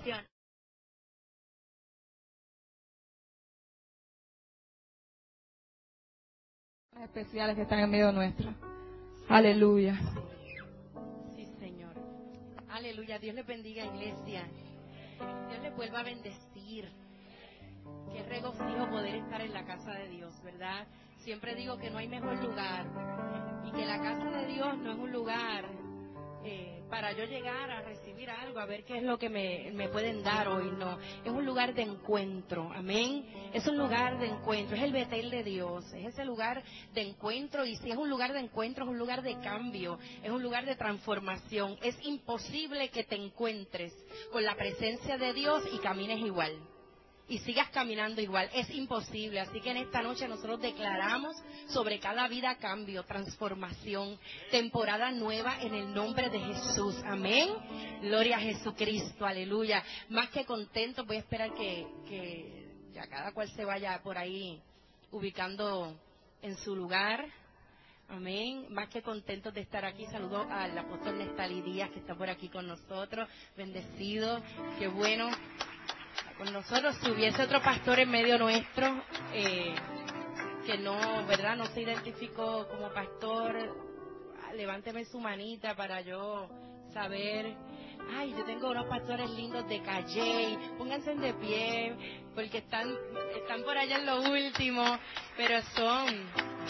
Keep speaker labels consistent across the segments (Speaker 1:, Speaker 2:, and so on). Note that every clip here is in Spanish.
Speaker 1: bendición.
Speaker 2: Especiales que están en medio nuestro. Aleluya.
Speaker 1: Sí, Señor. Aleluya. Dios les bendiga, iglesia. Dios les vuelva a bendecir. Qué regocijo poder estar en la casa de Dios, ¿verdad? Siempre digo que no hay mejor lugar y que la casa de Dios no es un lugar para yo llegar a recibir algo, a ver qué es lo que me pueden dar hoy, no. Es un lugar de encuentro, amén. Es un lugar de encuentro, es el Betel de Dios, es ese lugar de encuentro, y si es un lugar de encuentro, es un lugar de cambio, es un lugar de transformación. Es imposible que te encuentres con la presencia de Dios y camines igual. Y sigas caminando igual, es imposible. Así que en esta noche nosotros declaramos sobre cada vida cambio, transformación, temporada nueva en el nombre de Jesús, amén. Gloria a Jesucristo, aleluya. Más que contentos, voy a esperar que ya cada cual se vaya por ahí ubicando en su lugar, amén. Más que contentos de estar aquí. Saludo al apóstol Nestalí Díaz, que está por aquí con nosotros, bendecido, qué bueno. Con nosotros, si hubiese otro pastor en medio nuestro que no, ¿verdad? No se identificó como pastor, levánteme su manita para yo saber. Ay, yo tengo unos pastores lindos de Calley, pónganse de pie, porque están por allá en lo último, pero son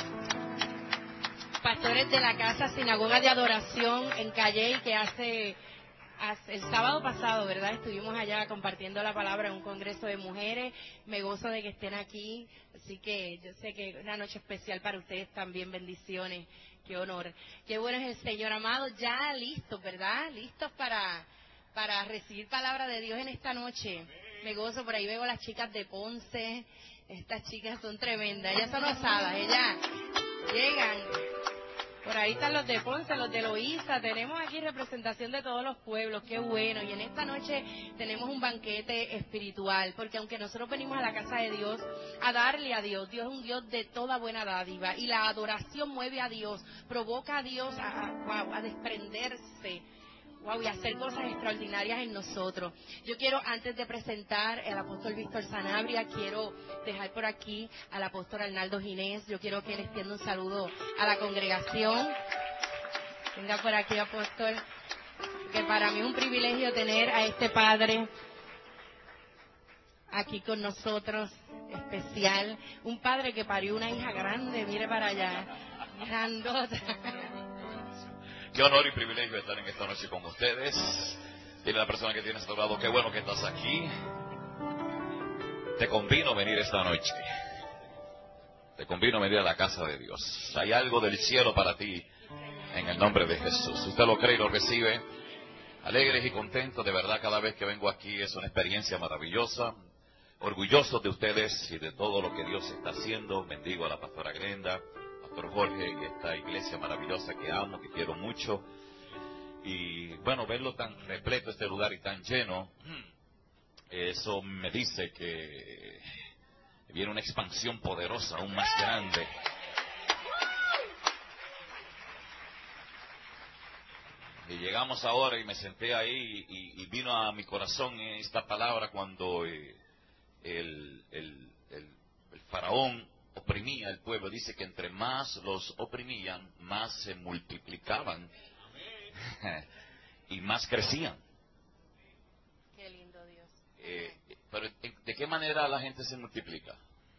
Speaker 1: pastores de la Casa Sinagoga de Adoración en Calley, que hace el sábado pasado, ¿verdad? Estuvimos allá compartiendo la palabra en un congreso de mujeres. Me gozo de que estén aquí, así que yo sé que es una noche especial para ustedes también. Bendiciones, qué honor. Qué bueno es el Señor, amado. Ya listos, ¿verdad? Listos para recibir palabra de Dios en esta noche. Me gozo, por ahí veo a las chicas de Ponce. Estas chicas son tremendas, ellas son osadas, ellas llegan. Por ahí están los de Ponce, los de Loíza. Tenemos aquí representación de todos los pueblos, qué bueno. Y en esta noche tenemos un banquete espiritual, porque aunque nosotros venimos a la casa de Dios a darle a Dios, Dios es un Dios de toda buena dádiva, y la adoración mueve a Dios, provoca a Dios a desprenderse, y hacer cosas extraordinarias en nosotros. Yo quiero, antes de presentar al apóstol Víctor Sanabria, quiero dejar por aquí al apóstol Arnaldo Ginés. Yo quiero que él extienda un saludo a la congregación. Venga por aquí, apóstol, que para mí es un privilegio tener a este padre aquí con nosotros, especial. Un padre que parió una hija grande, mire para allá, grandota.
Speaker 3: Qué honor y privilegio estar en esta noche con ustedes. Dile a la persona que tienes a tu lado, qué bueno que estás aquí. Te convino venir esta noche. Te convino venir a la casa de Dios. Hay algo del cielo para ti en el nombre de Jesús. Usted lo cree y lo recibe. Alegres y contentos, de verdad, cada vez que vengo aquí es una experiencia maravillosa. Orgullosos de ustedes y de todo lo que Dios está haciendo. Bendigo a la pastora Glenda, Pastor Jorge, y esta iglesia maravillosa que amo, que quiero mucho. Y bueno, verlo tan repleto este lugar y tan lleno, eso me dice que viene una expansión poderosa, aún más grande. Y llegamos ahora y me senté ahí y vino a mi corazón esta palabra cuando el faraón oprimía al pueblo. Dice que entre más los oprimían, más se multiplicaban y más crecían.
Speaker 1: Qué lindo Dios.
Speaker 3: Pero ¿de qué manera la gente se multiplica?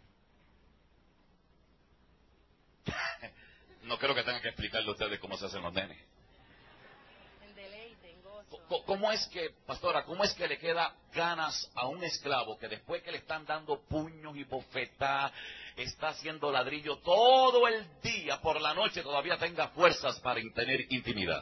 Speaker 3: No creo que tengan que explicarle a ustedes cómo se hacen los nenes.
Speaker 1: En deleite, en gozo.
Speaker 3: ¿Cómo es que, pastora, cómo es que le queda ganas a un esclavo que después que le están dando puños y bofetadas, está haciendo ladrillo todo el día, por la noche todavía tenga fuerzas para tener intimidad?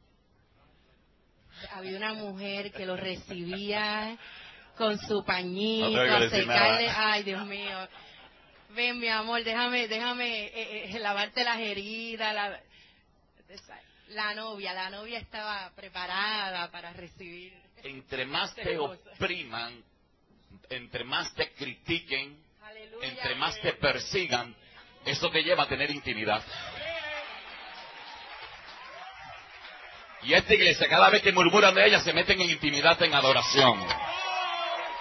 Speaker 1: Había una mujer que lo recibía con su pañito,
Speaker 3: No tengo que
Speaker 1: a
Speaker 3: decir
Speaker 1: secarle.
Speaker 3: nada.
Speaker 1: Ay, Dios mío. Ven, mi amor, déjame lavarte las heridas. La novia estaba preparada para recibir.
Speaker 3: Entre más te opriman, entre más te critiquen,
Speaker 1: Aleluya.
Speaker 3: entre más te persigan, eso te lleva a tener intimidad. Y esta iglesia, cada vez que murmuran de ella, se meten en intimidad, en adoración.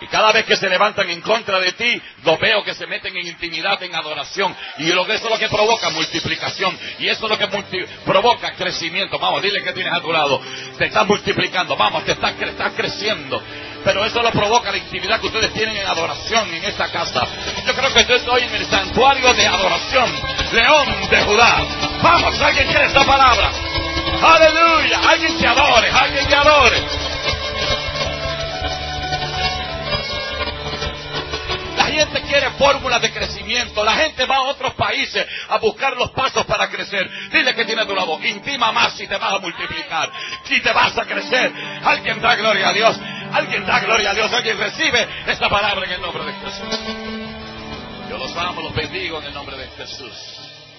Speaker 3: Y cada vez que se levantan en contra de ti, los veo que se meten en intimidad, en adoración. Y eso es lo que provoca multiplicación. Y eso es lo que provoca crecimiento. Vamos, dile que tienes a tu lado. Te estás multiplicando, vamos, estás creciendo. Pero eso lo provoca la intimidad que ustedes tienen en adoración en esta casa. Yo creo que estoy hoy en el santuario de adoración. León de Judá. Vamos, alguien quiere esta palabra. Aleluya. Alguien que adore, alguien que adore. La gente quiere fórmulas de crecimiento. La gente va a otros países a buscar los pasos para crecer. Dile que tiene a tu lado. Intima más y te vas a multiplicar. Y te vas a crecer. Alguien da gloria a Dios. Alguien da gloria a Dios. Alguien recibe esta palabra en el nombre de Jesús. Yo los amo, los bendigo en el nombre de Jesús.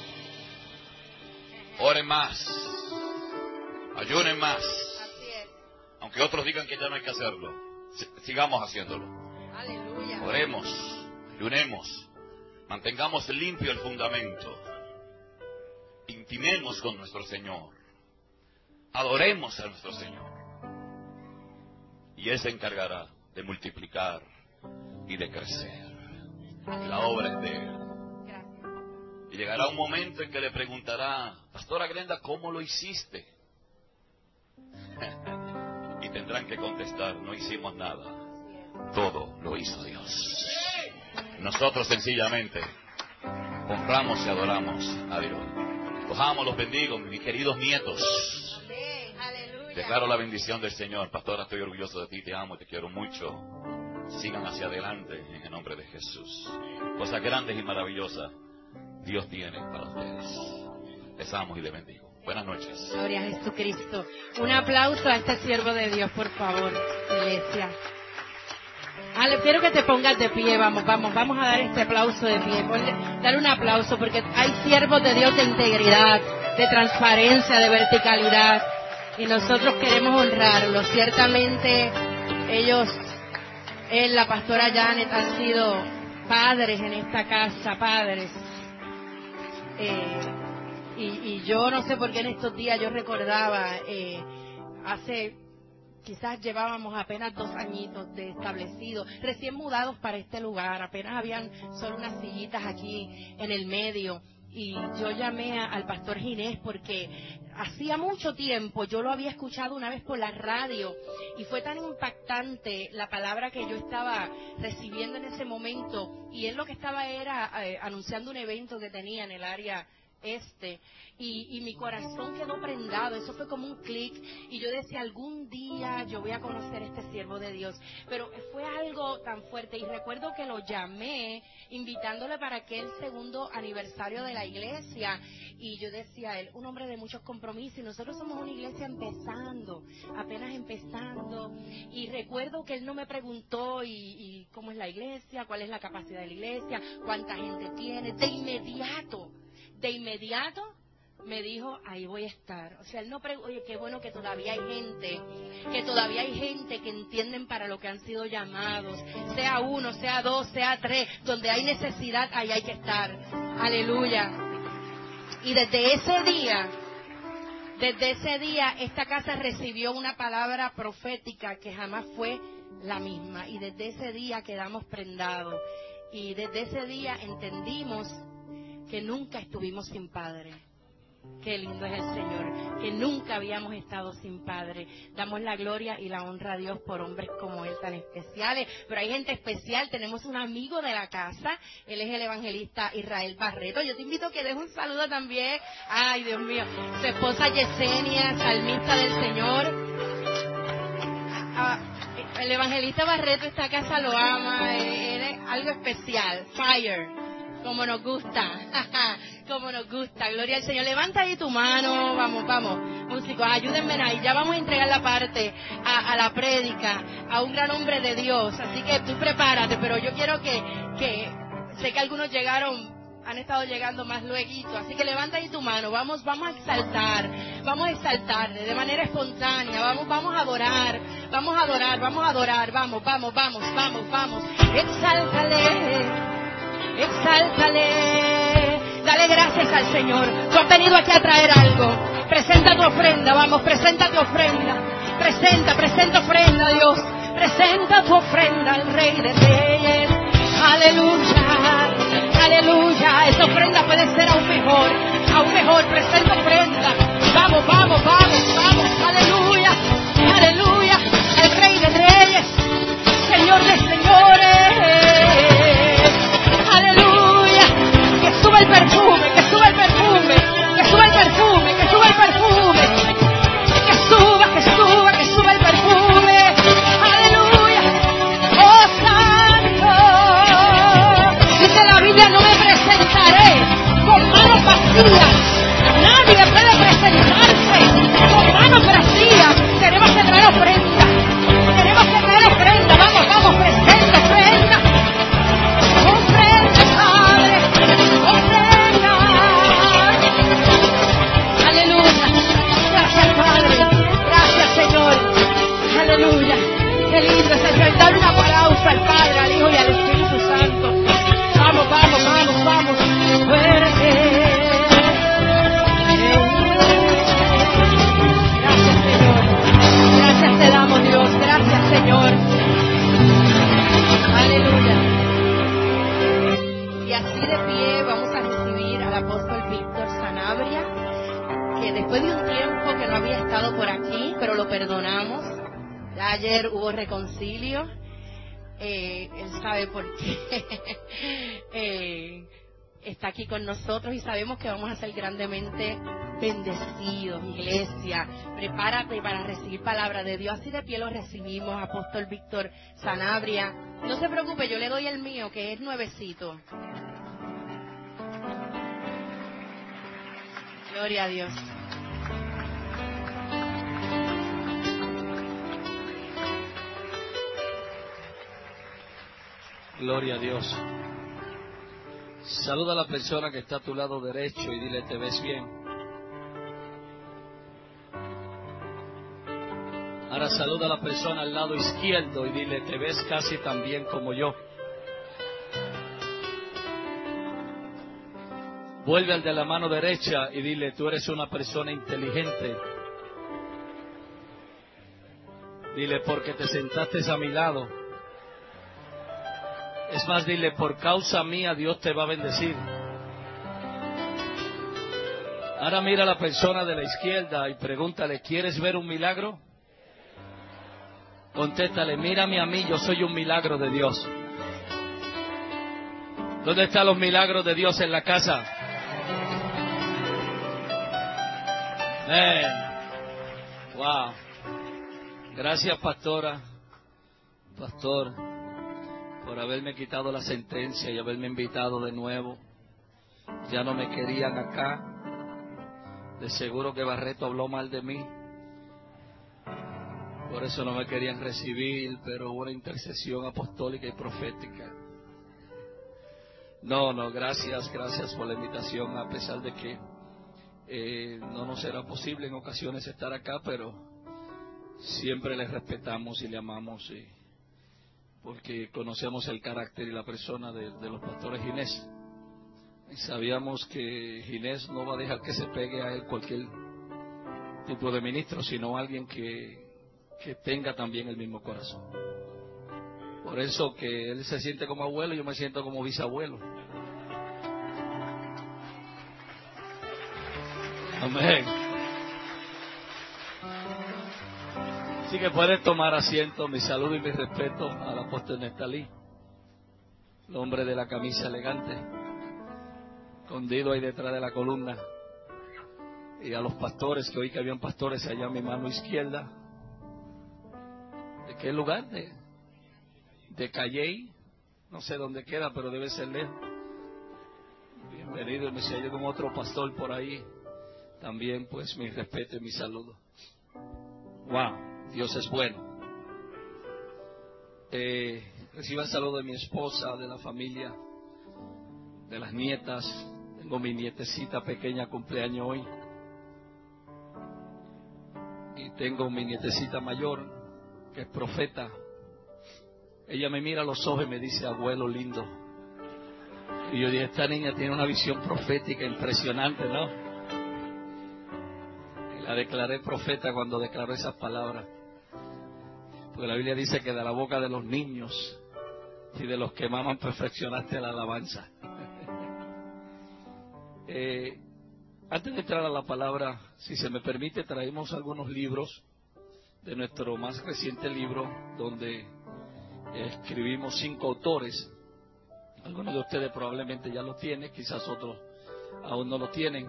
Speaker 3: Oren más. Ayunen más. Aunque otros digan que ya no hay que hacerlo. Sigamos haciéndolo.
Speaker 1: Aleluya.
Speaker 3: Oremos, ayunemos, mantengamos limpio el fundamento, intimemos con nuestro Señor, adoremos a nuestro Señor, y Él se encargará de multiplicar y de crecer. La obra es de Él. Y llegará un momento en que le preguntará, Pastora Glenda, ¿cómo lo hiciste? Y tendrán que contestar, no hicimos nada. Todo lo hizo Dios. Nosotros sencillamente honramos y adoramos a Dios. Los amo, los bendigo, mis queridos nietos. Declaro la bendición del Señor. Pastora, estoy orgulloso de ti, te amo y te quiero mucho. Sigan hacia adelante en el nombre de Jesús. Cosas grandes y maravillosas Dios tiene para ustedes. Les amo y les bendigo. Buenas noches.
Speaker 1: Gloria a Jesucristo. Un aplauso a este siervo de Dios, por favor, iglesia. Quiero que te pongas de pie, vamos a dar este aplauso de pie. Dale un aplauso porque hay siervos de Dios de integridad, de transparencia, de verticalidad. Y nosotros queremos honrarlos. Ciertamente él, la pastora Janet, han sido padres en esta casa, padres. Y yo no sé por qué en estos días yo recordaba, quizás llevábamos apenas 2 añitos de establecido, recién mudados para este lugar, apenas habían solo unas sillitas aquí en el medio. Y yo llamé al pastor Ginés porque hacía mucho tiempo yo lo había escuchado una vez por la radio y fue tan impactante la palabra que yo estaba recibiendo en ese momento, y él lo que estaba era anunciando un evento que tenía en el área y mi corazón quedó prendado. Eso fue como un clic y yo decía, algún día yo voy a conocer a este siervo de Dios. Pero fue algo tan fuerte, y recuerdo que lo llamé invitándole para aquel 2º aniversario de la iglesia, y yo decía, él, un hombre de muchos compromisos, y nosotros somos una iglesia apenas empezando, y recuerdo que él no me preguntó y cómo es la iglesia, cuál es la capacidad de la iglesia, cuánta gente tiene. De inmediato me dijo, ahí voy a estar. O sea, él no oye, qué bueno que todavía hay gente que entienden para lo que han sido llamados, sea 1, sea 2, sea 3, donde hay necesidad, ahí hay que estar. Aleluya. Y desde ese día esta casa recibió una palabra profética que jamás fue la misma, y desde ese día quedamos prendados, y desde ese día entendimos que nunca estuvimos sin Padre. Qué lindo es el Señor, que nunca habíamos estado sin Padre. Damos la gloria y la honra a Dios por hombres como él, tan especiales. Pero hay gente especial. Tenemos un amigo de la casa, él es el evangelista Israel Barreto. Yo te invito a que des un saludo también. Ay, Dios mío, su esposa Yesenia, salmista del Señor. El evangelista Barreto, esta casa lo ama, es algo especial. Fire. Como nos gusta, como nos gusta, gloria al Señor. Levanta ahí tu mano, vamos, músicos, ayúdenme ahí. Ya vamos a entregar la parte a la prédica, a un gran hombre de Dios. Así que tú prepárate, pero yo quiero que sé que algunos han estado llegando más lueguito. Así que levanta ahí tu mano, vamos a exaltar de manera espontánea, vamos a adorar, vamos, exáltale, dale gracias al Señor. Tú has venido aquí a traer algo. Presenta tu ofrenda, presenta ofrenda a Dios. Presenta tu ofrenda al Rey de Reyes. Aleluya, aleluya. Esa ofrenda puede ser aún mejor, aún mejor. Presenta ofrenda. Vamos, vamos, vamos, vamos. Aleluya, aleluya. El Rey de Reyes, Señor de señores. Aleluya. Que suba el perfume, que suba el perfume, que suba el perfume, que suba el perfume. Que suba, que suba, que suba el perfume. Aleluya. Oh Santo. Dice la Biblia, no me presentaré con manos vacías. Nadie puede presentarse con manos vacías. Tenemos que traer ofrenda. Tenemos que traer ofrenda. Vamos, vamos, presenta ofrenda. Ofrenda, Padre. Ofrenda. Aleluya. Gracias, Padre. Gracias, Señor. Aleluya. Qué lindo es el dar un aplauso al Padre, al Hijo y al Espíritu Santo. Vamos, vamos, vamos, vamos. Fuerte. Gracias, Señor. Gracias te damos, Dios. Gracias, Señor. Aleluya. Y así de pie vamos a recibir al apóstol Víctor Sanabria, que después de un tiempo que no había estado por aquí, pero lo perdonamos. Ya ayer hubo reconcilio. Él sabe por qué está aquí con nosotros y sabemos que vamos a ser grandemente bendecidos. Iglesia, prepárate para recibir palabra de Dios. Así de pie lo recibimos, apóstol Víctor Sanabria. No se preocupe, yo le doy el mío, que es nuevecito. Gloria a Dios.
Speaker 4: Gloria a Dios. Saluda a la persona que está a tu lado derecho y dile, ¿te ves bien? Ahora saluda a la persona al lado izquierdo y dile, ¿te ves casi tan bien como yo? Vuelve al de la mano derecha y dile, tú eres una persona inteligente. Dile, porque te sentaste a mi lado. Es más, dile, por causa mía Dios te va a bendecir. Ahora mira a la persona de la izquierda y pregúntale, ¿quieres ver un milagro? Contéstale, mírame a mí, yo soy un milagro de Dios. ¿Dónde están los milagros de Dios en la casa? Wow. Gracias, pastora, pastor, por haberme quitado la sentencia y haberme invitado de nuevo. Ya no me querían acá. De seguro que Barreto habló mal de mí. Por eso no me querían recibir, pero hubo una intercesión apostólica y profética. No, gracias por la invitación, a pesar de que no nos será posible en ocasiones estar acá, pero siempre le respetamos y le amamos, porque conocemos el carácter y la persona de los pastores Ginés. Y sabíamos que Ginés no va a dejar que se pegue a él cualquier tipo de ministro, sino alguien que tenga también el mismo corazón. Por eso que él se siente como abuelo, yo me siento como bisabuelo. Amén. Así que pueden tomar asiento. Mi saludo y mi respeto al apóstol Nestalí, el hombre de la camisa elegante, escondido ahí detrás de la columna, y a los pastores, que oí que habían pastores allá a mi mano izquierda. ¿De qué lugar? De Calley, no sé dónde queda, pero debe ser lejos. Bienvenido, me sé yo como otro pastor por ahí. También pues mi respeto y mi saludo. Wow, Dios es bueno. Reciban saludo de mi esposa, de la familia, de las nietas. Tengo mi nietecita pequeña, cumpleaños hoy. Y tengo mi nietecita mayor, que es profeta. Ella me mira a los ojos y me dice, abuelo lindo. Y yo dije, esta niña tiene una visión profética impresionante, ¿no? Y la declaré profeta cuando declaró esas palabras. Porque la Biblia dice que de la boca de los niños y de los que maman perfeccionaste la alabanza. Antes de entrar a la palabra, si se me permite, traemos algunos libros de nuestro más reciente libro, donde escribimos 5 autores. Algunos de ustedes probablemente ya lo tienen, quizás otros aún no lo tienen.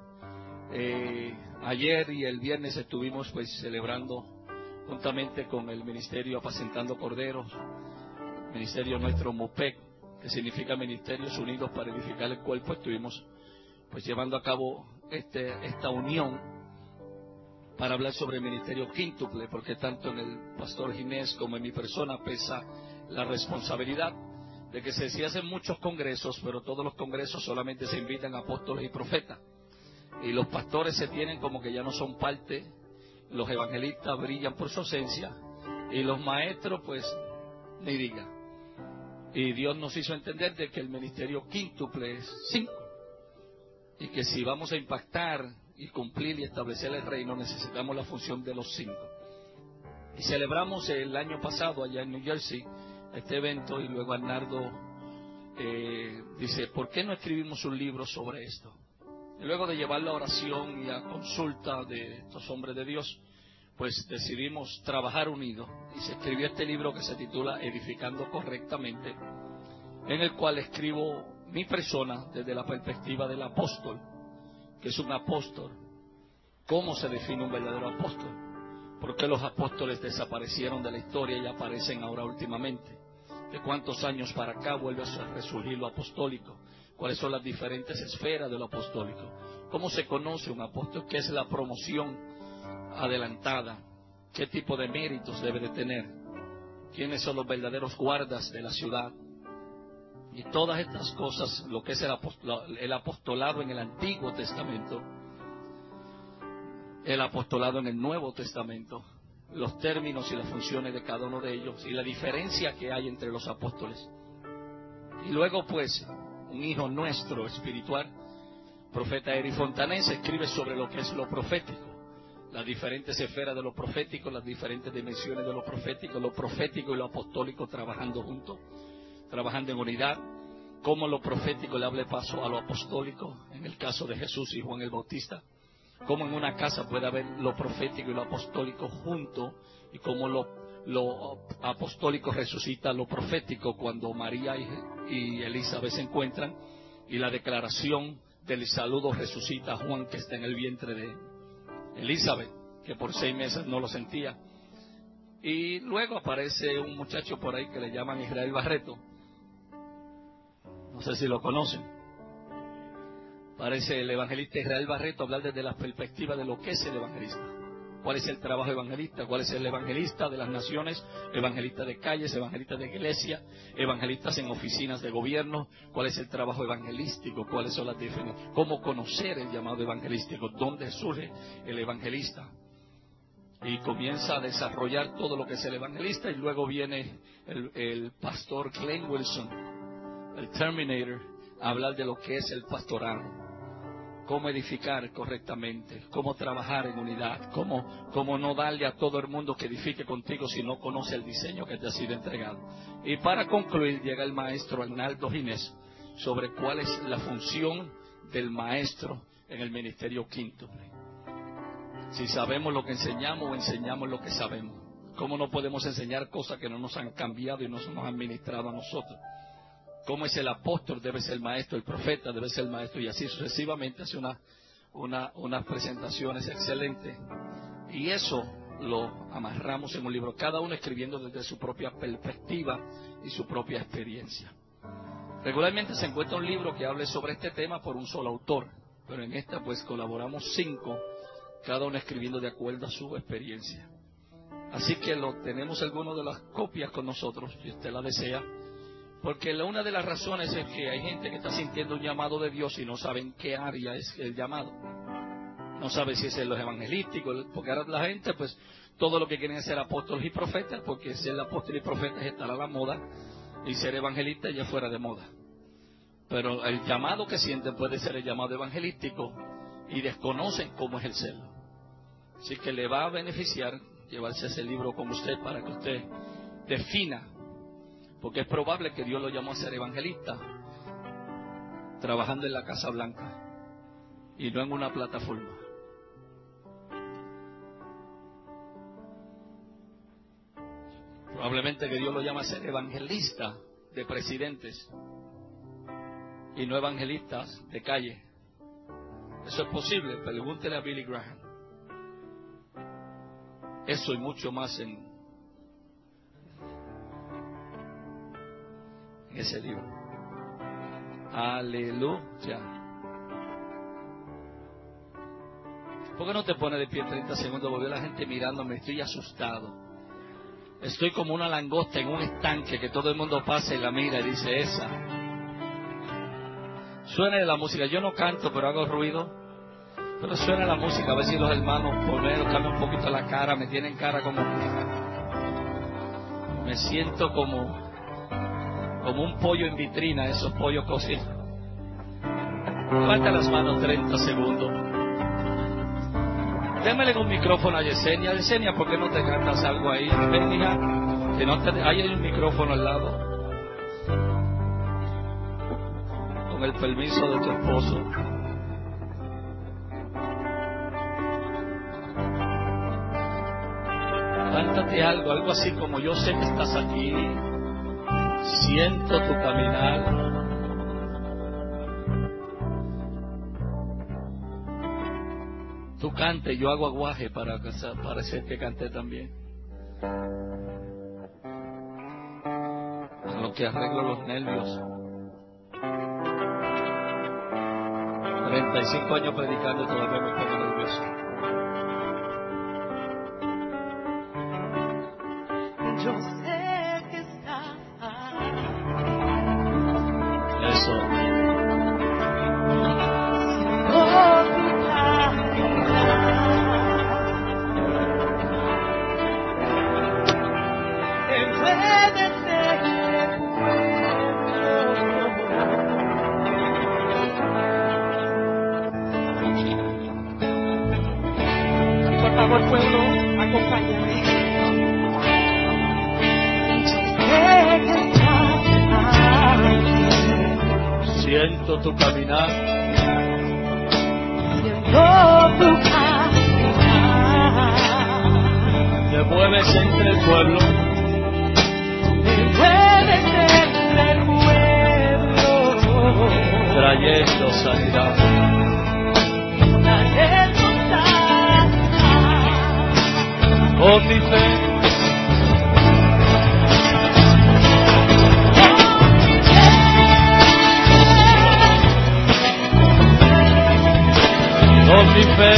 Speaker 4: Ayer y el viernes estuvimos pues celebrando juntamente con el Ministerio Apacentando Corderos, Ministerio nuestro MUPEC, que significa Ministerios Unidos para Edificar el Cuerpo. Estuvimos pues llevando a cabo esta unión para hablar sobre el ministerio quíntuple, porque tanto en el pastor Ginés como en mi persona pesa la responsabilidad de que se hacen muchos congresos, pero todos los congresos solamente se invitan a apóstoles y profetas, y los pastores se tienen como que ya no son parte, los evangelistas brillan por su ausencia, y los maestros pues ni diga. Y Dios nos hizo entender de que el ministerio quíntuple es 5, y que si vamos a impactar y cumplir y establecer el reino, necesitamos la función de los 5. Y celebramos el año pasado allá en New Jersey este evento, y luego Arnaldo dice, ¿por qué no escribimos un libro sobre esto? Y luego de llevar la oración y a consulta de estos hombres de Dios, pues decidimos trabajar unidos, y se escribió este libro que se titula Edificando Correctamente, en el cual escribo mi persona desde la perspectiva del apóstol. ¿Qué es un apóstol? ¿Cómo se define un verdadero apóstol? ¿Por qué los apóstoles desaparecieron de la historia y aparecen ahora últimamente? ¿De cuántos años para acá vuelve a resurgir lo apostólico? ¿Cuáles son las diferentes esferas de lo apostólico? ¿Cómo se conoce un apóstol? ¿Qué es la promoción adelantada? ¿Qué tipo de méritos debe de tener? ¿Quiénes son los verdaderos guardas de la ciudad? Y todas estas cosas, lo que es el apostolado en el Antiguo Testamento, el apostolado en el Nuevo Testamento, los términos y las funciones de cada uno de ellos, y la diferencia que hay entre los apóstoles. Y luego pues, un hijo nuestro espiritual, profeta Eri Fontanés, escribe sobre lo que es lo profético, las diferentes esferas de lo profético, las diferentes dimensiones de lo profético y lo apostólico trabajando juntos, trabajando en unidad, cómo lo profético le abre paso a lo apostólico, en el caso de Jesús y Juan el Bautista, cómo en una casa puede haber lo profético y lo apostólico juntos, y cómo lo apostólico resucita lo profético cuando María y Elizabeth se encuentran, y la declaración del saludo resucita a Juan, que está en el vientre de Elizabeth, que por 6 meses no lo sentía. Y luego aparece un muchacho por ahí que le llaman Israel Barreto, no sé si lo conocen. Parece el evangelista Israel Barreto hablar desde la perspectiva de lo que es el evangelista. ¿Cuál es el trabajo evangelista? ¿Cuál es el evangelista de las naciones? Evangelista de calles, evangelista de iglesia, evangelistas en oficinas de gobierno. ¿Cuál es el trabajo evangelístico? ¿Cuáles son las definiciones? ¿Cómo conocer el llamado evangelístico? ¿Dónde surge el evangelista? Y comienza a desarrollar todo lo que es el evangelista, y luego viene el pastor Glenn Wilson, el Terminator, a hablar de lo que es el pastorado, cómo edificar correctamente, cómo trabajar en unidad, cómo no darle a todo el mundo que edifique contigo si no conoce el diseño que te ha sido entregado. Y para concluir llega el maestro Arnaldo Ginés sobre cuál es la función del maestro en el ministerio quíntuple. Si sabemos lo que enseñamos o enseñamos lo que sabemos, ¿cómo no podemos enseñar cosas que no nos han cambiado y no nos han administrado a nosotros? ¿Cómo es el apóstol? Debe ser el maestro, el profeta debe ser el maestro, y así sucesivamente. Hace unas presentaciones excelentes, y eso lo amarramos en un libro, cada uno escribiendo desde su propia perspectiva y su propia experiencia. Regularmente se encuentra un libro que hable sobre este tema por un solo autor, pero en esta pues colaboramos 5, cada uno escribiendo de acuerdo a su experiencia. Así que tenemos algunas de las copias con nosotros, si usted la desea, porque una de las razones es que hay gente que está sintiendo un llamado de Dios y no sabe en qué área es el llamado. No sabe si es en los evangelísticos, porque ahora la gente, pues, todo lo que quieren es ser apóstoles y profetas, porque ser apóstol y profeta es estar a la moda, y ser evangelista ya fuera de moda. Pero el llamado que sienten puede ser el llamado evangelístico, y desconocen cómo es el serlo. Así que le va a beneficiar llevarse ese libro con usted para que usted defina, porque es probable que Dios lo llamó a ser evangelista, trabajando en la Casa Blanca y no en una plataforma. Probablemente que Dios lo llama a ser evangelista de presidentes y no evangelistas de calle. Eso es posible, pregúntele a Billy Graham. Eso y mucho más en ese libro. Aleluya. ¿Por qué no te pones de pie 30 segundos? Volvió la gente mirándome, estoy asustado. Estoy como una langosta en un estanque que todo el mundo pasa y la mira y dice, esa. Suena la música, yo no canto pero hago ruido, pero suena la música, a ver si los hermanos por menos cambian un poquito la cara, me tienen cara como, me siento como un pollo en vitrina, esos pollos cocidos. Levanta las manos 30 segundos. Démele un micrófono a Yesenia. Yesenia, ¿por qué no te cantas algo ahí? Ven, hija, que no te... Ahí hay un micrófono al lado. Con el permiso de tu esposo. Cántate algo así como yo sé que estás aquí. Siento tu caminar. Tú cante, yo hago aguaje para parecer que canté también. A lo que arreglo los nervios. 35 años predicando y todavía me pongo nervioso.
Speaker 5: Yo sé que estás ahí.
Speaker 4: Eso.
Speaker 5: Por favor, pueblo, acompáñame.
Speaker 4: Siento tu caminar. Te mueves entre el pueblo. Trayendo sanidad. Con mi fe. Con mi fe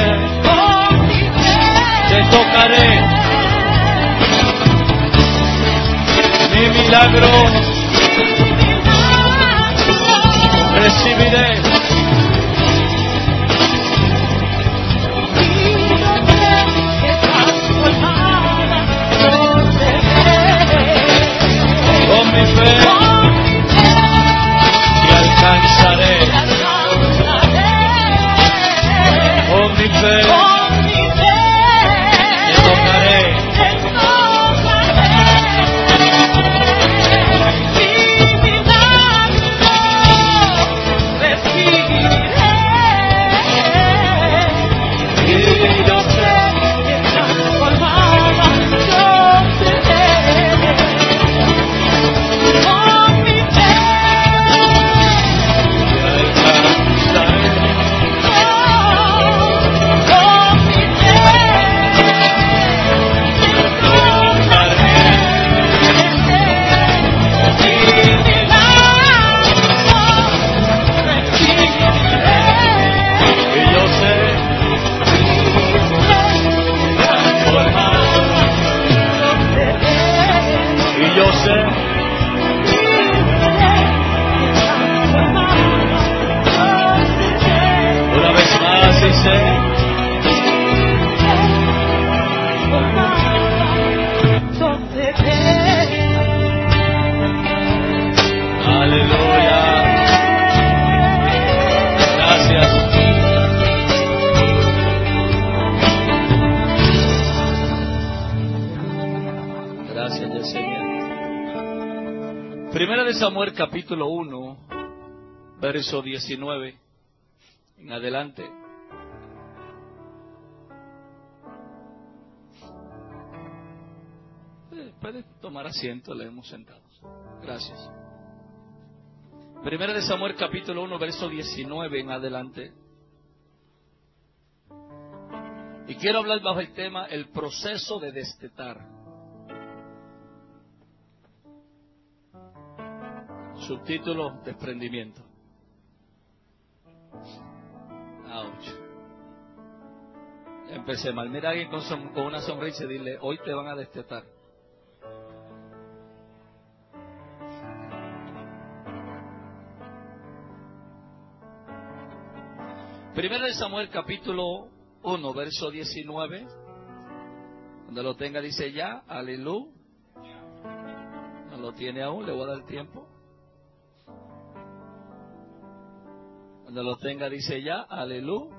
Speaker 4: te tocaré, mi milagro recibiré. Con mi fe te alcanzaré. Con mi fe te tocaré. Y yo sé que transformada yo seré. Con mi fe te alcanzaré. Yo sé, una vez más y sé, aleluya, gracias. Primera de Samuel capítulo 1, verso 19 en adelante. Puede tomar asiento, leemos sentados. Gracias. Primera de Samuel capítulo 1, verso 19 en adelante. Y quiero hablar bajo el tema el proceso de destetar. Subtítulo: desprendimiento. Ouch. Empecé mal. Mira a alguien con una sonrisa y dile: hoy te van a destetar. Primera de Samuel capítulo 1, verso 19. Cuando lo tenga dice ya, aleluya. No lo tiene aún, le voy a dar tiempo. Cuando lo tenga dice ya, aleluya.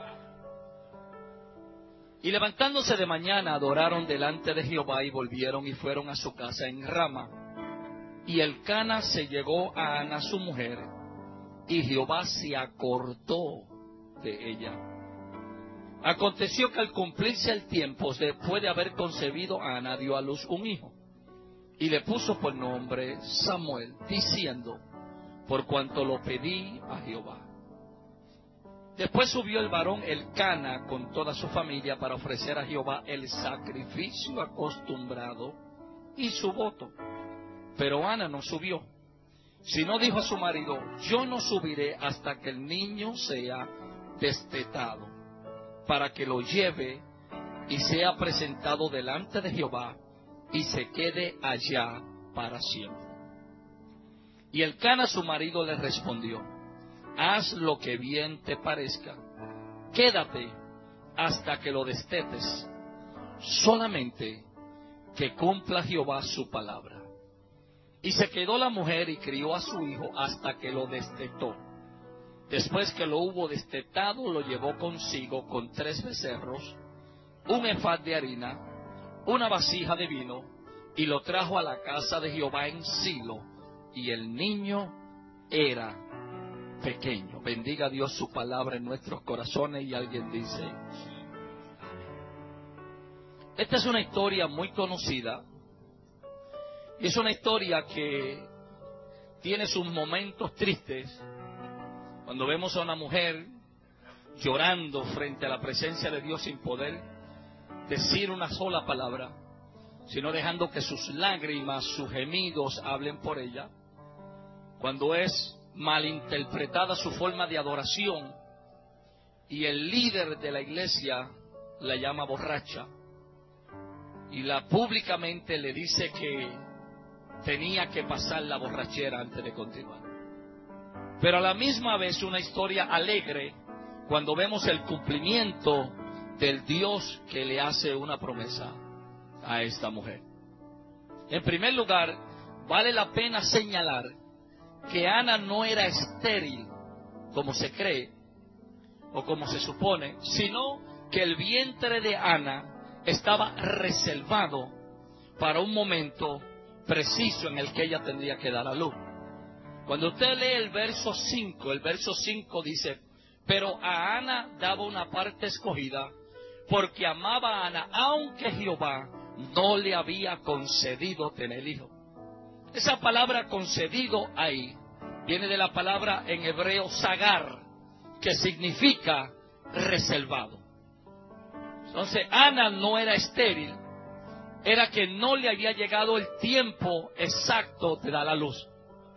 Speaker 4: Y levantándose de mañana adoraron delante de Jehová y volvieron y fueron a su casa en Rama. Y Elcana se llegó a Ana su mujer y Jehová se acordó de ella. Aconteció que al cumplirse el tiempo, después de haber concebido, Ana dio a luz un hijo y le puso por nombre Samuel, diciendo: por cuanto lo pedí a Jehová. Después subió el varón Elcana con toda su familia para ofrecer a Jehová el sacrificio acostumbrado y su voto. Pero Ana no subió, sino dijo a su marido: yo no subiré hasta que el niño sea destetado, para que lo lleve y sea presentado delante de Jehová y se quede allá para siempre. Y Elcana su marido le respondió: haz lo que bien te parezca, quédate hasta que lo destetes, solamente que cumpla Jehová su palabra. Y se quedó la mujer y crió a su hijo hasta que lo destetó. Después que lo hubo destetado, lo llevó consigo con 3 becerros, un efad de harina, una vasija de vino, y lo trajo a la casa de Jehová en Silo, y el niño era pequeño. Bendiga a Dios su palabra en nuestros corazones, y alguien dice amén. Esta es una historia muy conocida, y es una historia que tiene sus momentos tristes. Cuando vemos a una mujer llorando frente a la presencia de Dios sin poder decir una sola palabra, sino dejando que sus lágrimas, sus gemidos hablen por ella. Cuando es malinterpretada su forma de adoración y el líder de la iglesia la llama borracha y la públicamente le dice que tenía que pasar la borrachera antes de continuar. Pero a la misma vez una historia alegre cuando vemos el cumplimiento del Dios que le hace una promesa a esta mujer. En primer lugar, vale la pena señalar que Ana no era estéril, como se cree o como se supone, sino que el vientre de Ana estaba reservado para un momento preciso en el que ella tendría que dar a luz. Cuando usted lee el verso 5 dice: pero a Ana daba una parte escogida, porque amaba a Ana, aunque Jehová no le había concedido tener hijo. Esa palabra concedido ahí viene de la palabra en hebreo sagar, que significa reservado. Entonces Ana no era estéril, era que no le había llegado el tiempo exacto de dar a luz.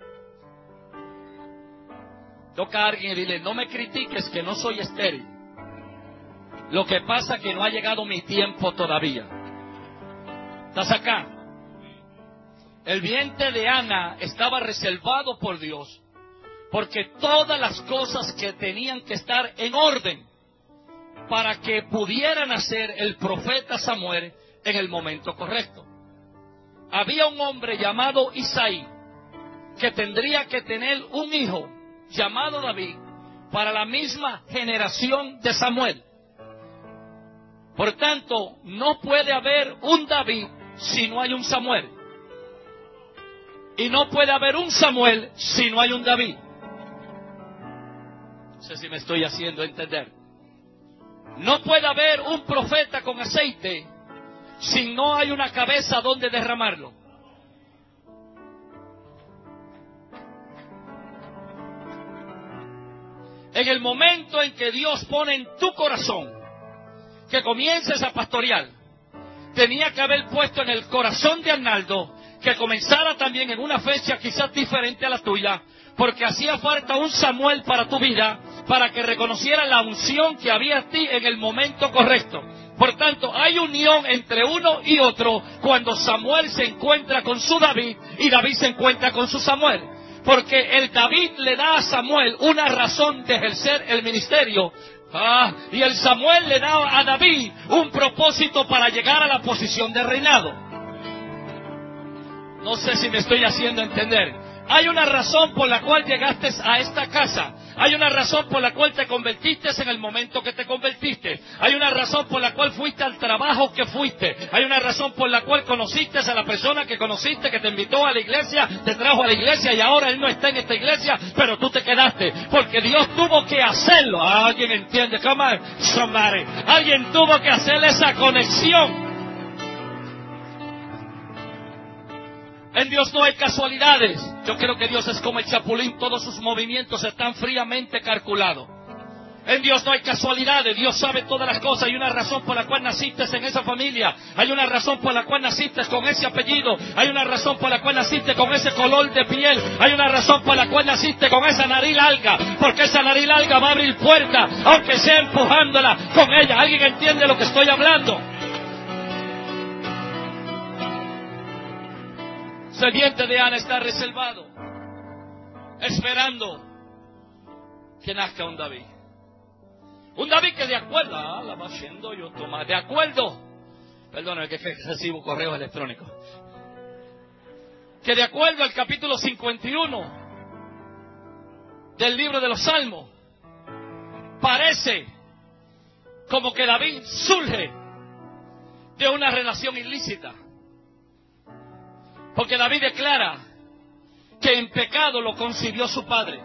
Speaker 4: Toca a alguien y dile: no me critiques que no soy estéril. Lo que pasa es que no ha llegado mi tiempo todavía. ¿Estás acá? El vientre de Ana estaba reservado por Dios, porque todas las cosas que tenían que estar en orden para que pudiera nacer el profeta Samuel en el momento correcto. Había un hombre llamado Isaí que tendría que tener un hijo llamado David para la misma generación de Samuel. Por tanto, no puede haber un David si no hay un Samuel. Y no puede haber un Samuel si no hay un David. No sé si me estoy haciendo entender. No puede haber un profeta con aceite si no hay una cabeza donde derramarlo. En el momento en que Dios pone en tu corazón que comiences a pastorear, tenía que haber puesto en el corazón de Arnaldo que comenzara también en una fecha quizás diferente a la tuya, porque hacía falta un Samuel para tu vida, para que reconociera la unción que había en ti en el momento correcto. Por tanto, hay unión entre uno y otro cuando Samuel se encuentra con su David y David se encuentra con su Samuel. Porque el David le da a Samuel una razón de ejercer el ministerio. Y el Samuel le da a David un propósito para llegar a la posición de reinado. No sé si me estoy haciendo entender. Hay una razón por la cual llegaste a esta casa. Hay una razón por la cual te convertiste en el momento que te convertiste. Hay una razón por la cual fuiste al trabajo que fuiste. Hay una razón por la cual conociste a la persona que conociste, que te invitó a la iglesia, te trajo a la iglesia y ahora él no está en esta iglesia, pero tú te quedaste. Porque Dios tuvo que hacerlo. ¿Alguien entiende? Come on, somebody. Alguien tuvo que hacer esa conexión. En Dios no hay casualidades. Yo creo que Dios es como el chapulín, todos sus movimientos están fríamente calculados. En Dios no hay casualidades, Dios sabe todas las cosas. Hay una razón por la cual naciste en esa familia. Hay una razón por la cual naciste con ese apellido. Hay una razón por la cual naciste con ese color de piel. Hay una razón por la cual naciste con esa nariz larga. Porque esa nariz larga va a abrir puertas, aunque sea empujándola con ella. ¿Alguien entiende lo que estoy hablando? El vientre de Ana está reservado, esperando que nazca un David. Un David que de acuerdo, la va haciendo yo toma, de acuerdo, perdón, que recibo correos electrónicos, que de acuerdo al capítulo 51 del libro de los Salmos, parece como que David surge de una relación ilícita. Porque David declara que en pecado lo concibió su padre.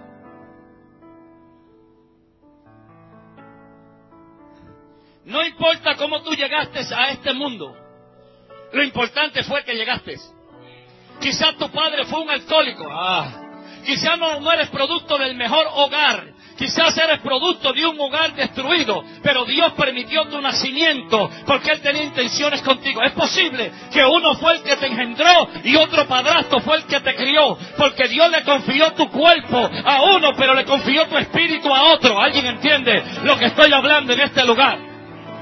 Speaker 4: No importa cómo tú llegaste a este mundo, lo importante fue que llegaste. Quizás tu padre fue un alcohólico. Quizás no eres producto del mejor hogar. Quizás eres producto de un hogar destruido, pero Dios permitió tu nacimiento porque Él tenía intenciones contigo. Es posible que uno fue el que te engendró y otro padrastro fue el que te crió, porque Dios le confió tu cuerpo a uno, pero le confió tu espíritu a otro. ¿Alguien entiende lo que estoy hablando en este lugar?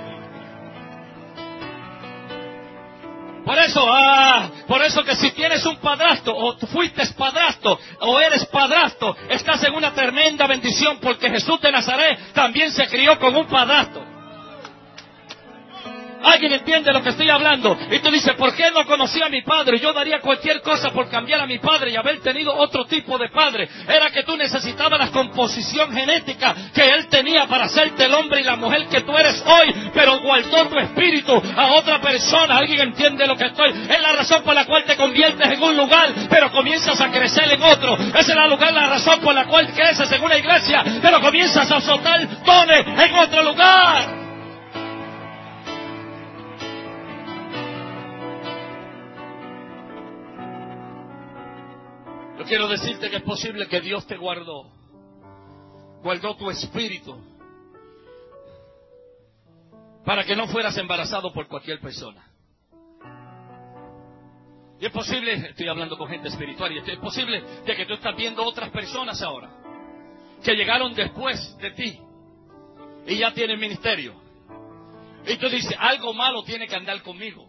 Speaker 4: Por eso que si tienes un padrastro, o fuiste padrastro, o eres padrastro, estás en una tremenda bendición, porque Jesús de Nazaret también se crió con un padrastro. ¿Alguien entiende lo que estoy hablando? Y tú dices, ¿por qué no conocí a mi padre? Yo daría cualquier cosa por cambiar a mi padre y haber tenido otro tipo de padre. Era que tú necesitabas la composición genética que él tenía para hacerte el hombre y la mujer que tú eres hoy, pero guardó tu espíritu a otra persona. ¿Alguien entiende lo que estoy? Es la razón por la cual te conviertes en un lugar, pero comienzas a crecer en otro. Esa es la razón por la cual creces en una iglesia, pero comienzas a soltar dones en otro lugar. Yo quiero decirte que es posible que Dios te guardó tu espíritu para que no fueras embarazado por cualquier persona. Y es posible, estoy hablando con gente espiritual, y es posible de que tú estás viendo otras personas ahora que llegaron después de ti y ya tienen ministerio. Y tú dices, algo malo tiene que andar conmigo.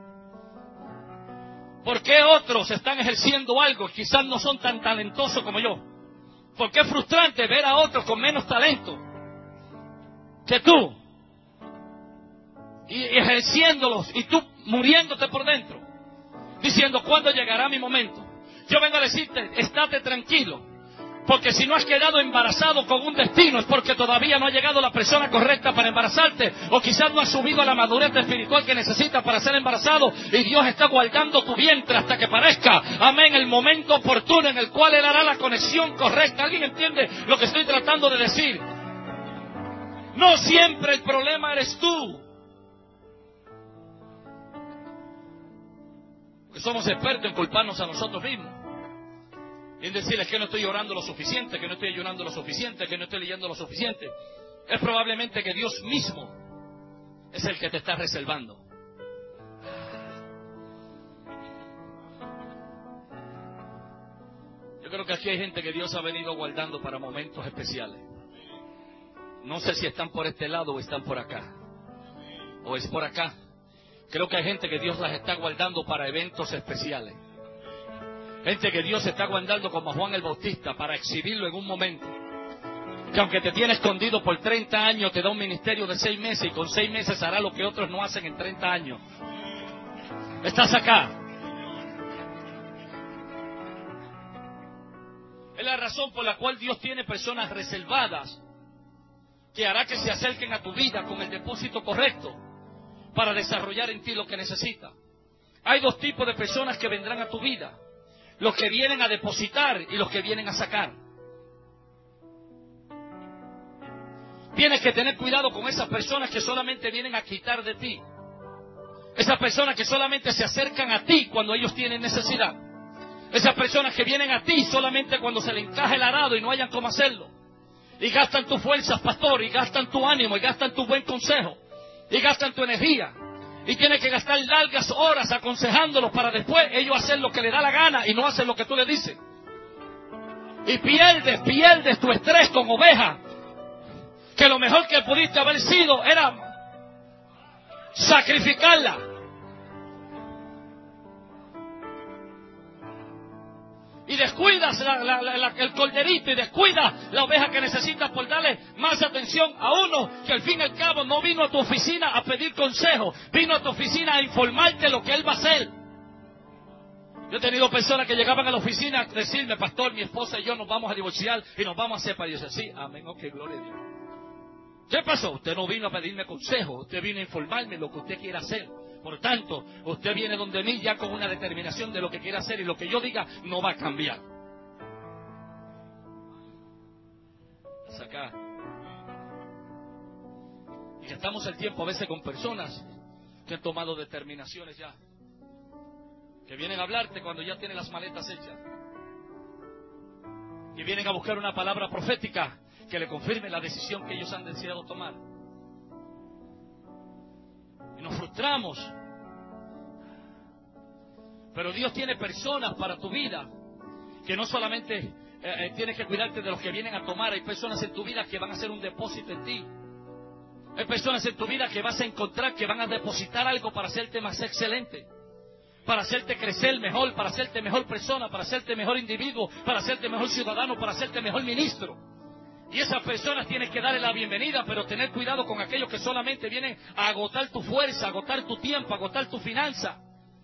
Speaker 4: ¿Por qué otros están ejerciendo algo? Quizás no son tan talentosos como yo. ¿Por qué es frustrante ver a otros con menos talento que tú? Y ejerciéndolos y tú muriéndote por dentro. Diciendo, ¿cuándo llegará mi momento? Yo vengo a decirte, estate tranquilo. Porque si no has quedado embarazado con un destino, es porque todavía no ha llegado la persona correcta para embarazarte. O quizás no has subido a la madurez espiritual que necesitas para ser embarazado. Y Dios está guardando tu vientre hasta que parezca, amén, el momento oportuno en el cual Él hará la conexión correcta. ¿Alguien entiende lo que estoy tratando de decir? No siempre el problema eres tú. Porque somos expertos en culparnos a nosotros mismos. Y en decirles que no estoy orando lo suficiente, que no estoy ayunando lo suficiente, que no estoy leyendo lo suficiente. Es probablemente que Dios mismo es el que te está reservando. Yo creo que aquí hay gente que Dios ha venido guardando para momentos especiales. No sé si están por este lado o están por acá. O es por acá. Creo que hay gente que Dios las está guardando para eventos especiales. Gente que Dios está guardando como a Juan el Bautista para exhibirlo en un momento. Que aunque te tiene escondido por 30 años, te da un ministerio de 6 meses y con 6 meses hará lo que otros no hacen en 30 años. Estás acá. Es la razón por la cual Dios tiene personas reservadas que hará que se acerquen a tu vida con el depósito correcto para desarrollar en ti lo que necesita. Hay 2 tipos de personas que vendrán a tu vida. Los que vienen a depositar y los que vienen a sacar. Tienes que tener cuidado con esas personas que solamente vienen a quitar de ti. Esas personas que solamente se acercan a ti cuando ellos tienen necesidad. Esas personas que vienen a ti solamente cuando se le encaja el arado y no hayan cómo hacerlo. Y gastan tus fuerzas, pastor, y gastan tu ánimo, y gastan tu buen consejo, y gastan tu energía. Y tienes que gastar largas horas aconsejándolos para después ellos hacer lo que les da la gana y no hacer lo que tú les dices. Y pierdes tu estrés con oveja. Que lo mejor que pudiste haber sido era sacrificarla. Y descuidas el corderito y descuidas la oveja que necesitas por darle más atención a uno que al fin y al cabo no vino a tu oficina a pedir consejo, vino a tu oficina a informarte lo que él va a hacer. Yo he tenido personas que llegaban a la oficina a decirme, pastor, mi esposa y yo nos vamos a divorciar y nos vamos a separar. Y yo decía, sí, amén, ok, gloria a Dios. ¿Qué pasó? Usted no vino a pedirme consejo, usted vino a informarme lo que usted quiere hacer. Por tanto, usted viene donde mí ya con una determinación de lo que quiere hacer y lo que yo diga no va a cambiar. Es acá. Y gastamos el tiempo a veces con personas que han tomado determinaciones ya. Que vienen a hablarte cuando ya tienen las maletas hechas. Y vienen a buscar una palabra profética que le confirme la decisión que ellos han deseado tomar. Y nos frustramos. Pero Dios tiene personas para tu vida que no solamente tienes que cuidarte de los que vienen a tomar. Hay personas en tu vida que van a hacer un depósito en ti. Hay personas en tu vida que vas a encontrar que van a depositar algo para hacerte más excelente, para hacerte crecer mejor, para hacerte mejor persona, para hacerte mejor individuo, para hacerte mejor ciudadano, para hacerte mejor ministro. Y esas personas tienes que darle la bienvenida, pero tener cuidado con aquellos que solamente vienen a agotar tu fuerza, a agotar tu tiempo, a agotar tu finanza.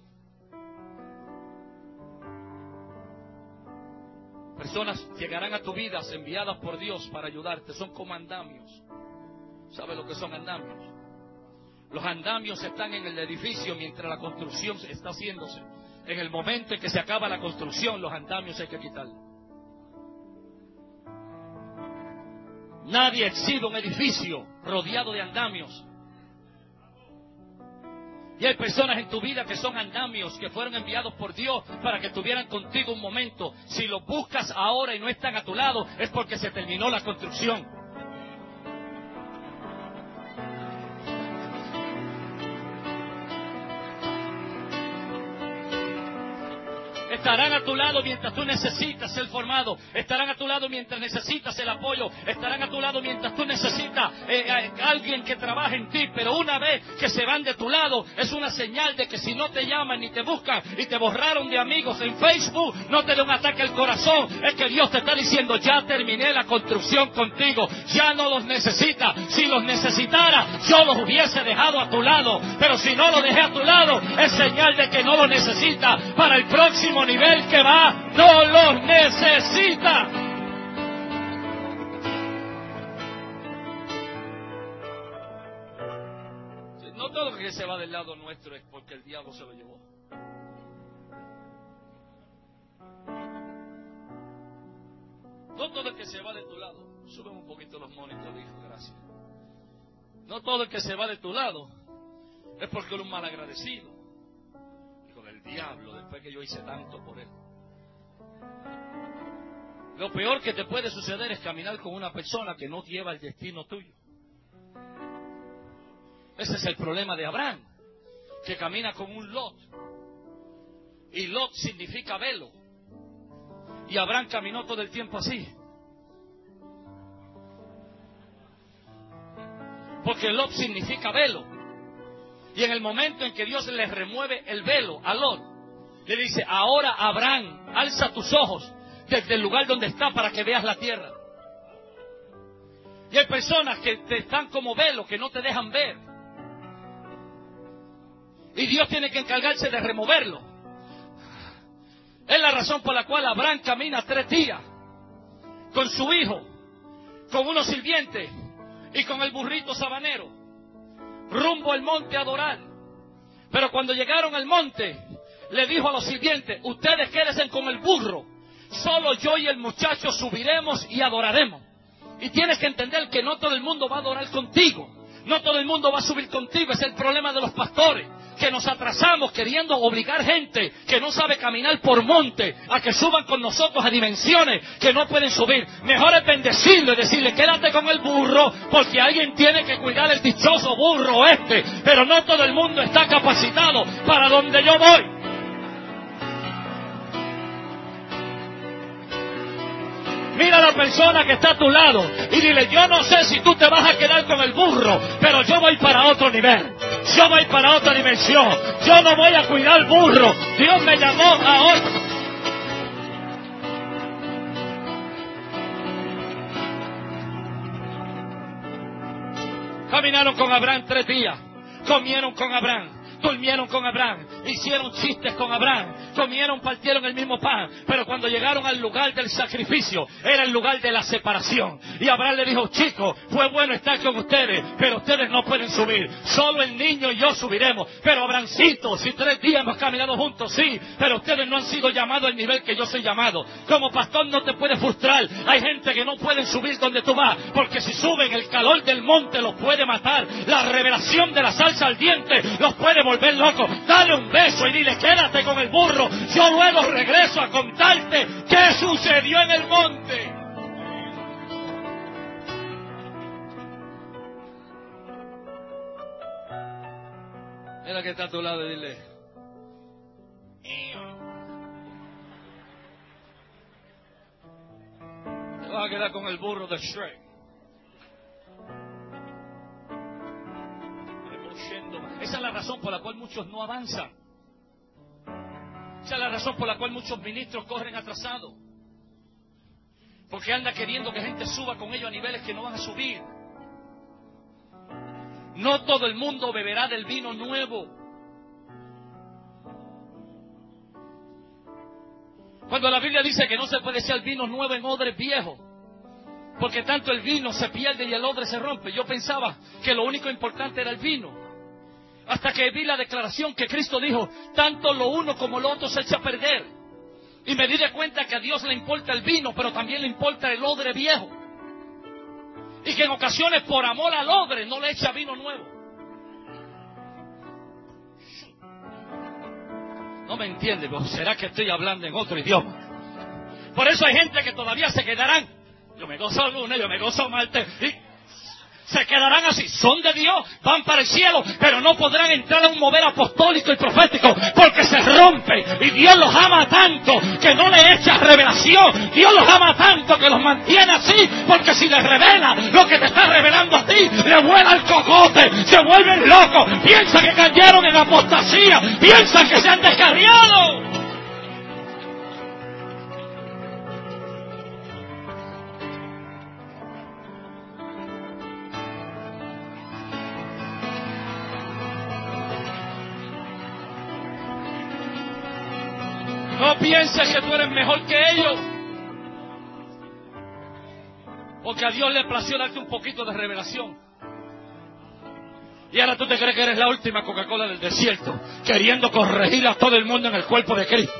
Speaker 4: Personas llegarán a tu vida enviadas por Dios para ayudarte. Son como andamios. ¿Sabes lo que son andamios? Los andamios están en el edificio mientras la construcción está haciéndose. En el momento en que se acaba la construcción, los andamios hay que quitarlos. Nadie exhibe un edificio rodeado de andamios. Y hay personas en tu vida que son andamios, que fueron enviados por Dios para que estuvieran contigo un momento. Si los buscas ahora y no están a tu lado, es porque se terminó la construcción. Estarán a tu lado mientras tú necesitas ser formado. Estarán a tu lado mientras necesitas el apoyo. Estarán a tu lado mientras tú necesitas alguien que trabaje en ti. Pero una vez que se van de tu lado, es una señal de que si no te llaman ni te buscan y te borraron de amigos en Facebook, no te da un ataque al corazón. Es que Dios te está diciendo, ya terminé la construcción contigo. Ya no los necesita. Si los necesitara, yo los hubiese dejado a tu lado. Pero si no los dejé a tu lado, es señal de que no los necesita. Para el próximo nivel que va, no los necesita. que se va del lado nuestro es porque el diablo se lo llevó. No todo el que se va de tu lado, suben un poquito los monitores, hijo, gracias. No todo el que se va de tu lado es porque eres un malagradecido. Hijo del diablo, después que yo hice tanto por él. Lo peor que te puede suceder es caminar con una persona que no lleva el destino tuyo. Ese es el problema de Abraham, que camina con un Lot. Y Lot significa velo. Y Abraham caminó todo el tiempo así. Porque Lot significa velo. Y en el momento en que Dios le remueve el velo a Lot, le dice: ahora Abraham, alza tus ojos desde el lugar donde está para que veas la tierra. Y hay personas que te están como velo, que no te dejan ver. Y Dios tiene que encargarse de removerlo. Es la razón por la cual Abraham camina 3 días con su hijo, con unos sirvientes y con el burrito sabanero, rumbo al monte a adorar. Pero cuando llegaron al monte, le dijo a los sirvientes: ustedes quédense con el burro, solo yo y el muchacho subiremos y adoraremos. Y tienes que entender que no todo el mundo va a adorar contigo, no todo el mundo va a subir contigo. Es el problema de los pastores, que nos atrasamos queriendo obligar gente que no sabe caminar por monte a que suban con nosotros a dimensiones que no pueden subir. Mejor es bendecirlo y decirle: quédate con el burro, porque alguien tiene que cuidar el dichoso burro este. Pero no todo el mundo está capacitado para donde yo voy. Mira a la persona que está a tu lado y dile: yo no sé si tú te vas a quedar con el burro, pero yo voy para otro nivel. Yo voy para otra dimensión. Yo no voy a cuidar burro. Dios me llamó a otro. Caminaron con Abraham 3 días. Comieron con Abraham. Durmieron con Abraham, hicieron chistes con Abraham, comieron, partieron el mismo pan. Pero cuando llegaron al lugar del sacrificio, era el lugar de la separación. Y Abraham le dijo: chicos, fue bueno estar con ustedes, pero ustedes no pueden subir. Solo el niño y yo subiremos. Pero Abrahamcito, si 3 días hemos caminado juntos, sí, pero ustedes no han sido llamados al nivel que yo soy llamado. Como pastor no te puedes frustrar. Hay gente que no pueden subir donde tú vas, porque si suben, el calor del monte los puede matar. La revelación de la salsa ardiente los puede volver loco. Dale un beso y dile: quédate con el burro, yo luego regreso a contarte qué sucedió en el monte. Mira que está a tu lado y dile: te vas a quedar con el burro de Shrek. Esa es la razón por la cual muchos no avanzan. Esa es la razón por la cual muchos ministros corren atrasados. Porque anda queriendo que gente suba con ellos a niveles que no van a subir. No todo el mundo beberá del vino nuevo. Cuando la Biblia dice que no se puede echar vino nuevo en odres viejos, porque tanto el vino se pierde y el odre se rompe. Yo pensaba que lo único importante era el vino, hasta que vi la declaración que Cristo dijo: tanto lo uno como lo otro se echa a perder. Y me di de cuenta que a Dios le importa el vino, pero también le importa el odre viejo. Y que en ocasiones, por amor al odre, no le echa vino nuevo. No me entiende, pero ¿será que estoy hablando en otro idioma? Por eso hay gente que todavía se quedarán: yo me gozo lunes, yo me gozo martes, y se quedarán así. Son de Dios, van para el cielo, pero no podrán entrar a un mover apostólico y profético, porque se rompe. Y Dios los ama tanto que no le echa revelación. Dios los ama tanto que los mantiene así, porque si les revela lo que te está revelando a ti, le vuela el cocote, se vuelven locos, piensan que cayeron en apostasía, piensan que se han descarriado. No pienses que tú eres mejor que ellos, porque a Dios le plació darte un poquito de revelación. Y ahora tú te crees que eres la última Coca-Cola del desierto, queriendo corregir a todo el mundo en el cuerpo de Cristo.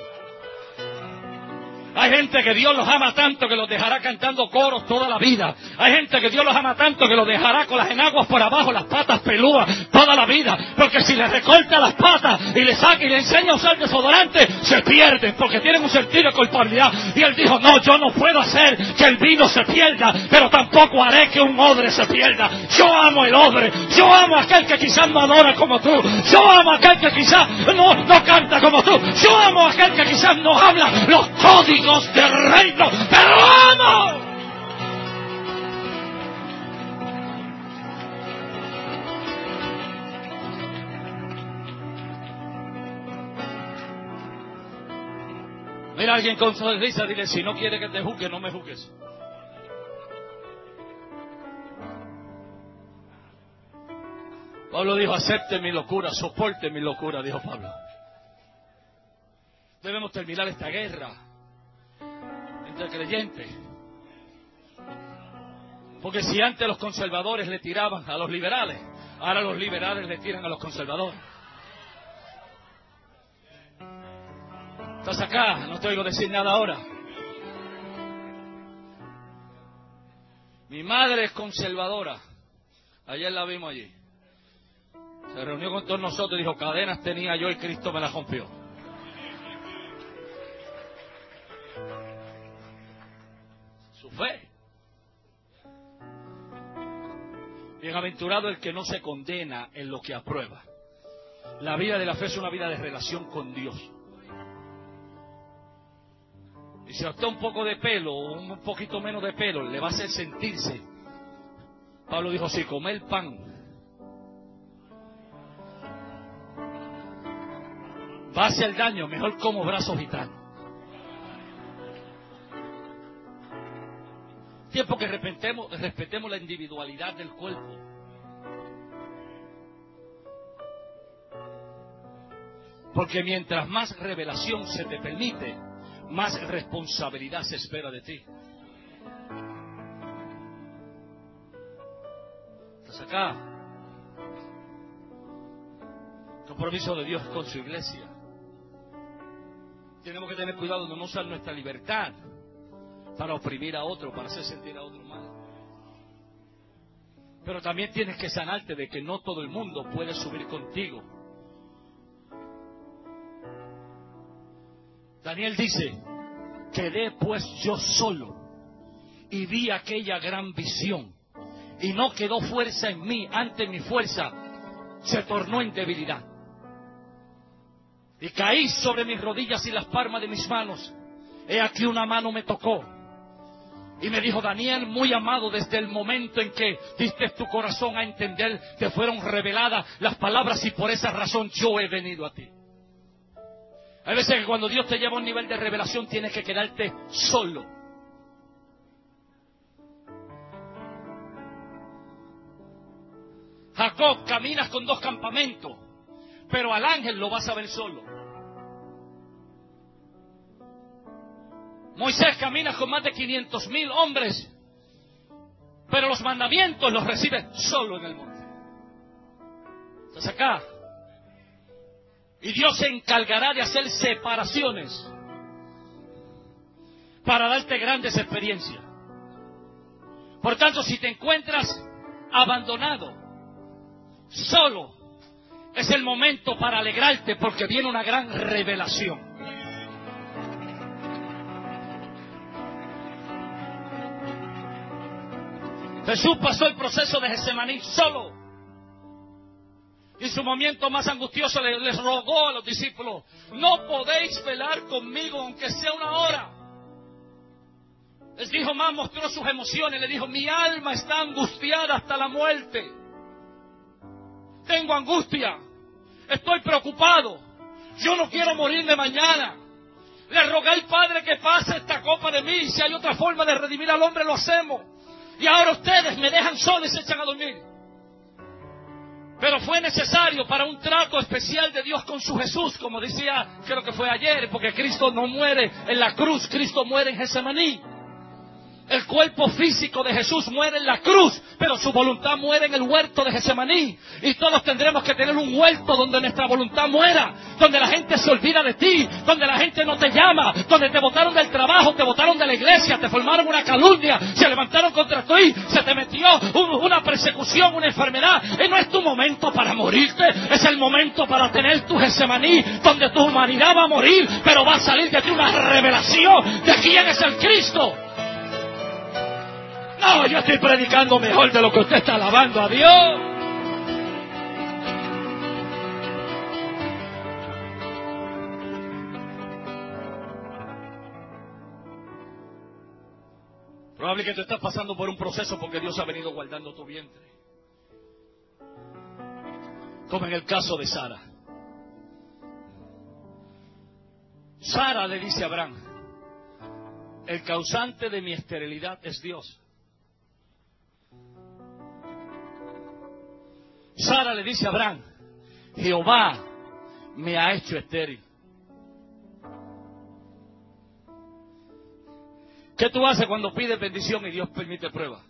Speaker 4: Hay gente que Dios los ama tanto que los dejará cantando coros toda la vida. Hay gente que Dios los ama tanto que los dejará con las enaguas por abajo, las patas pelúas, toda la vida. Porque si le recorta las patas y le saca y le enseña a usar desodorante, se pierden porque tienen un sentido de culpabilidad. Y él dijo, no, yo no puedo hacer que el vino se pierda, pero tampoco haré que un odre se pierda. Yo amo el odre, yo amo a aquel que quizás no adora como tú, yo amo a aquel que quizás no canta como tú, yo amo a aquel que quizás no habla los códigos del reino, pero amo. Mira a alguien con sonrisa, dile, si no quiere que te juzgue, no me juzgues. Pablo dijo, acepte mi locura, soporte mi locura, dijo Pablo. Debemos terminar esta guerra entre creyentes. Porque si antes los conservadores le tiraban a los liberales, ahora los liberales le tiran a los conservadores. ¿Estás acá? No te oigo decir nada ahora. Mi madre es conservadora. Ayer la vimos allí. Se reunió con todos nosotros y dijo, cadenas tenía yo y Cristo me las rompió. Su fe. Bienaventurado el que no se condena en lo que aprueba. La vida de la fe es una vida de relación con Dios. Y si a usted un poco de pelo o un poquito menos de pelo le va a hacer sentirse. Pablo dijo, si comer pan va a hacer daño, mejor como brazos gitanos. Tiempo que respetemos la individualidad del cuerpo. Porque mientras más revelación se te permite, más responsabilidad se espera de ti. ¿Estás acá? El compromiso de Dios con su iglesia. Tenemos que tener cuidado de no usar nuestra libertad para oprimir a otro, para hacer sentir a otro mal. Pero también tienes que sanarte de que no todo el mundo puede subir contigo. Daniel dice, quedé pues yo solo y vi aquella gran visión y no quedó fuerza en mí, antes mi fuerza se tornó en debilidad. Y caí sobre mis rodillas y las palmas de mis manos. He aquí una mano me tocó y me dijo, Daniel, muy amado, desde el momento en que diste tu corazón a entender, te fueron reveladas las palabras y por esa razón yo he venido a ti. Hay veces que cuando Dios te lleva a un nivel de revelación tienes que quedarte solo. Jacob, caminas con 2 campamentos, pero al ángel lo vas a ver solo. Moisés, caminas con más de 500,000 hombres, pero los mandamientos los recibe solo en el monte. ¿Estás acá? Y Dios se encargará de hacer separaciones para darte grandes experiencias. Por tanto, si te encuentras abandonado, solo, es el momento para alegrarte porque viene una gran revelación. Jesús pasó el proceso de Getsemaní solo. Y en su momento más angustioso les rogó a los discípulos, no podéis velar conmigo aunque sea una hora. Les dijo más, mostró sus emociones, le dijo, mi alma está angustiada hasta la muerte. Tengo angustia, estoy preocupado, yo no quiero morirme mañana. Le rogué al Padre que pase esta copa de mí, si hay otra forma de redimir al hombre lo hacemos. Y ahora ustedes me dejan solo y se echan a dormir. Pero fue necesario para un trato especial de Dios con su Jesús, como decía, creo que fue ayer, porque Cristo no muere en la cruz, Cristo muere en Getsemaní. El cuerpo físico de Jesús muere en la cruz, pero su voluntad muere en el huerto de Getsemaní. Y todos tendremos que tener un huerto donde nuestra voluntad muera, donde la gente se olvida de ti, donde la gente no te llama, donde te botaron del trabajo, te botaron de la iglesia, te formaron una calumnia, se levantaron contra ti, se te metió una persecución, una enfermedad. Y no es tu momento para morirte, es el momento para tener tu Getsemaní, donde tu humanidad va a morir, pero va a salir de ti una revelación de quién es el Cristo. No, yo estoy predicando mejor de lo que usted está alabando a Dios. Probable que tú estás pasando por un proceso porque Dios ha venido guardando tu vientre. Como en el caso de Sara. Sara le dice a Abraham: el causante de mi esterilidad es Dios. Sara le dice a Abraham: Jehová me ha hecho estéril. ¿Qué tú haces cuando pides bendición y Dios permite prueba?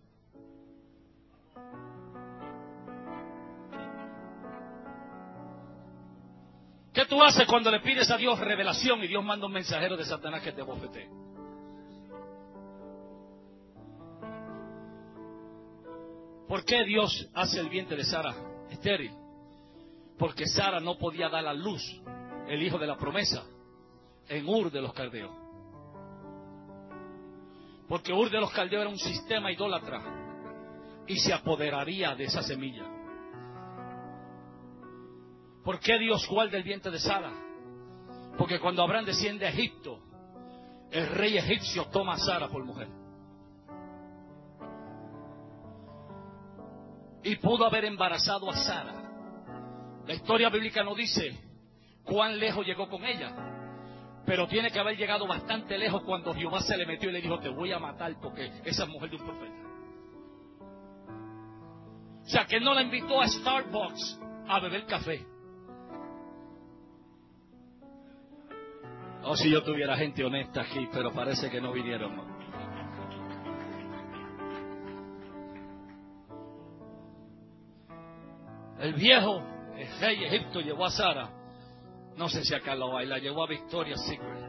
Speaker 4: ¿Qué tú haces cuando le pides a Dios revelación y Dios manda un mensajero de Satanás que te bofetee? ¿Por qué Dios hace el vientre de Sara estéril? Porque Sara no podía dar a luz el hijo de la promesa en Ur de los Caldeos. Porque Ur de los Caldeos era un sistema idólatra y se apoderaría de esa semilla. ¿Por qué Dios guarda el vientre de Sara? Porque cuando Abraham desciende a Egipto, el rey egipcio toma a Sara por mujer. Y pudo haber embarazado a Sara. La historia bíblica no dice cuán lejos llegó con ella, pero tiene que haber llegado bastante lejos cuando Jehová se le metió y le dijo: te voy a matar porque esa es mujer de un profeta. O sea, que no la invitó a Starbucks a beber café. Oh, si yo tuviera gente honesta aquí, pero parece que no vinieron, ¿no? El viejo, el rey de Egipto, llevó a Sara, no sé si acá lo hay, la llevó a Victoria's Secret.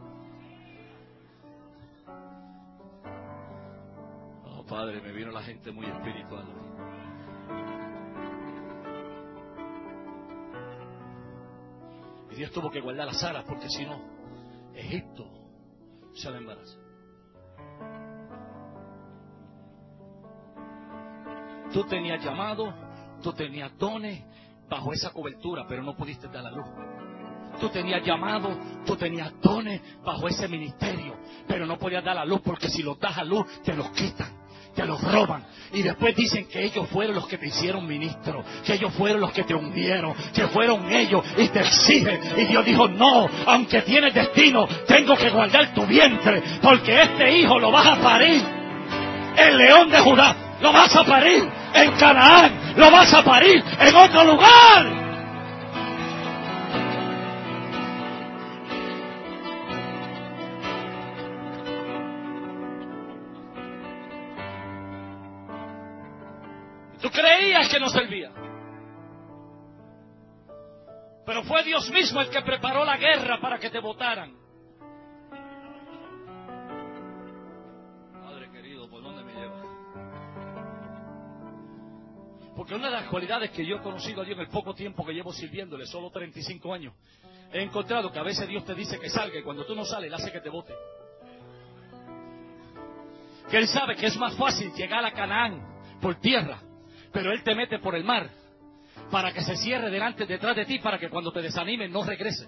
Speaker 4: Oh, Padre, me vino la gente muy espiritual. Y Dios tuvo que guardar a Sara, porque si no, Egipto se la embaraza. Tú tenías llamado, tú tenías dones bajo esa cobertura, pero no pudiste dar la luz. Tú tenías llamado, tú tenías dones bajo ese ministerio, pero no podías dar la luz, porque si los das a luz, te los quitan, te los roban. Y después dicen que ellos fueron los que te hicieron ministro, que ellos fueron los que te hundieron, que fueron ellos, y te exigen. Y Dios dijo: no, aunque tienes destino, tengo que guardar tu vientre, porque este hijo lo vas a parir. El león de Judá lo vas a parir en Canaán, lo vas a parir en otro lugar. Tú creías que no servía, pero fue Dios mismo el que preparó la guerra para que te votaran. Padre querido, ¿por dónde me llevas? Porque una de las cualidades que yo he conocido a Dios en el poco tiempo que llevo sirviéndole, solo 35 años, he encontrado que a veces Dios te dice que salga y cuando tú no sales, Él hace que te vote. Que Él sabe que es más fácil llegar a Canaán por tierra, pero Él te mete por el mar para que se cierre detrás de ti, para que cuando te desanimen no regrese.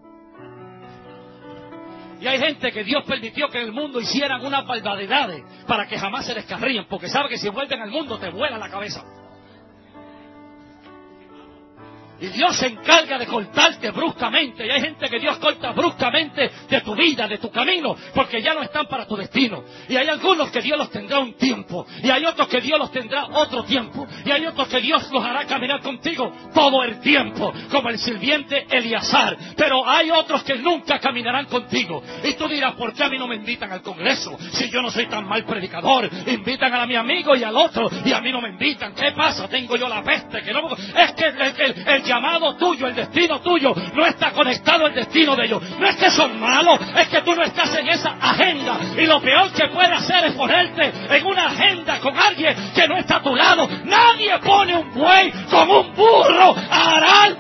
Speaker 4: Y hay gente que Dios permitió que en el mundo hicieran unas barbaridades para que jamás se descarríen, porque sabe que si vuelven al mundo te vuela la cabeza. Y Dios se encarga de cortarte bruscamente. Y hay gente que Dios corta bruscamente de tu vida, de tu camino, porque ya no están para tu destino. Y hay algunos que Dios los tendrá un tiempo. Y hay otros que Dios los tendrá otro tiempo. Y hay otros que Dios los hará caminar contigo todo el tiempo, como el sirviente Eleazar. Pero hay otros que nunca caminarán contigo. Y tú dirás, ¿por qué a mí no me invitan al congreso? Si yo no soy tan mal predicador. Invitan a mi amigo y al otro, y a mí no me invitan. ¿Qué pasa? Tengo yo la peste. Que no... Es que el llamado tuyo, el destino tuyo, no está conectado al destino de ellos. No es que son malos, es que tú no estás en esa agenda. Y lo peor que puede hacer es ponerte en una agenda con alguien que no está a tu lado. Nadie pone un buey con un burro a arar.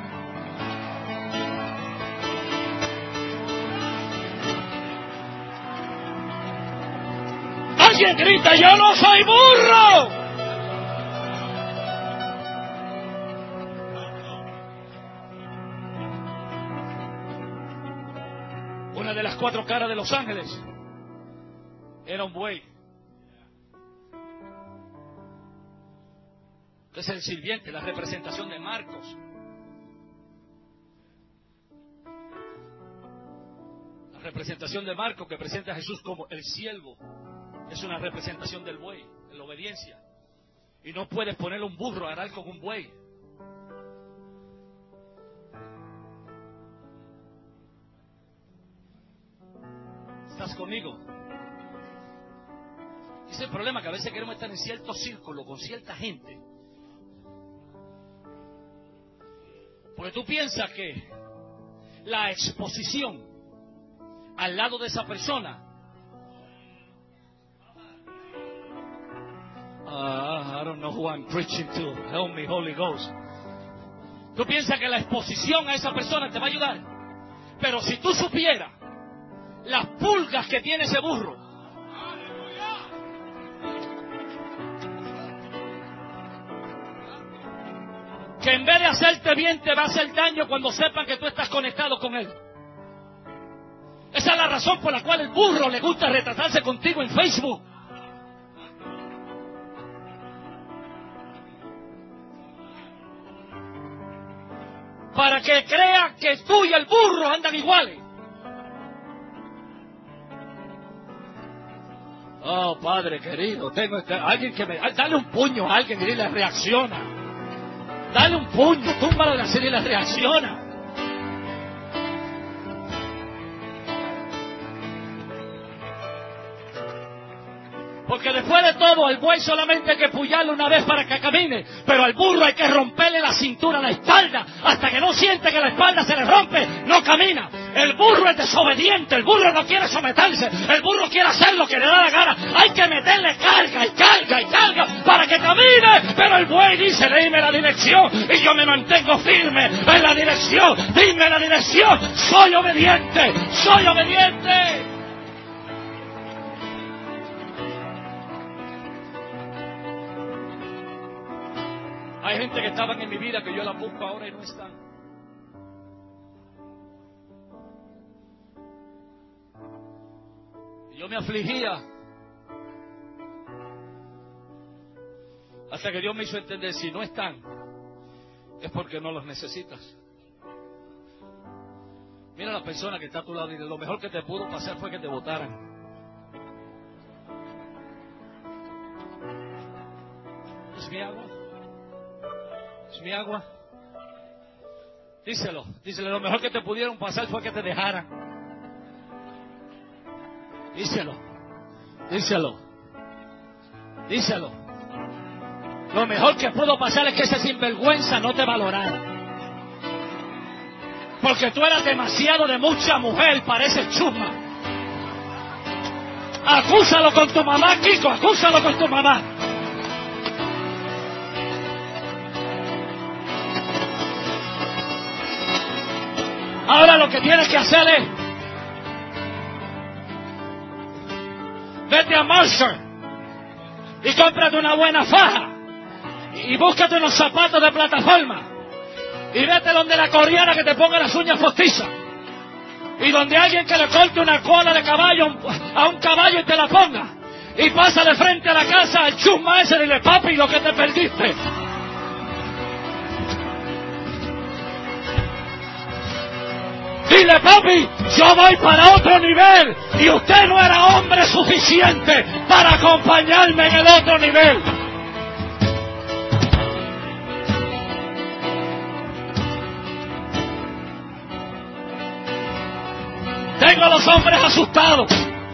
Speaker 4: Alguien grita, yo no soy burro. Una de las 4 caras de los ángeles era un buey. Es el sirviente, la representación de Marcos. La representación de Marcos que presenta a Jesús como el siervo es una representación del buey, de la obediencia. Y no puedes poner un burro a arar con un buey. ¿Estás conmigo? Ese es el problema, que a veces queremos estar en cierto círculo con cierta gente. Porque tú piensas que la exposición al lado de esa persona, I don't know who I'm preaching to, help me Holy Ghost. Tú piensas que la exposición a esa persona te va a ayudar, pero si tú supieras las pulgas que tiene ese burro, que en vez de hacerte bien te va a hacer daño cuando sepan que tú estás conectado con él. Esa es la razón por la cual el burro le gusta retratarse contigo en Facebook. Para que crea que tú y el burro andan iguales. Oh, Padre querido, tengo alguien que me... Dale un puño a alguien y dile, reacciona. Dale un puño, túmbalo de la serie y le reacciona. Porque después de todo, al buey solamente hay que pullarlo una vez para que camine, pero al burro hay que romperle la cintura, la espalda, hasta que no siente que la espalda se le rompe, no camina. El burro es desobediente, el burro no quiere someterse, el burro quiere hacer lo que le da la gana. Hay que meterle carga y carga y carga para que camine, pero el buey dice, dime la dirección, y yo me mantengo firme en la dirección. Dime la dirección, soy obediente, soy obediente. Hay gente que estaban en mi vida que yo la busco ahora y no están. Y yo me afligía hasta que Dios me hizo entender, si no están, es porque no los necesitas. Mira a la persona que está a tu lado y lo mejor que te pudo pasar fue que te botaran. ¿Es mi agua? ¿Es mi agua? Díselo, lo mejor que te pudieron pasar fue que te dejaran. Díselo. Lo mejor que pudo pasar es que ese sinvergüenza no te valorara. Porque tú eras demasiado de mucha mujer para ese chusma. Acúsalo con tu mamá, Kiko, acúsalo con tu mamá. Ahora lo que tienes que hacer es vete a Marshall y cómprate una buena faja y búscate unos zapatos de plataforma y vete donde la coreana que te ponga las uñas postizas y donde alguien que le corte una cola de caballo a un caballo y te la ponga y pasa de frente a la casa al chusma ese y dile, papi, lo que te perdiste. Dile, papi, yo voy para otro nivel y usted no era hombre suficiente para acompañarme en el otro nivel. Tengo a los hombres asustados.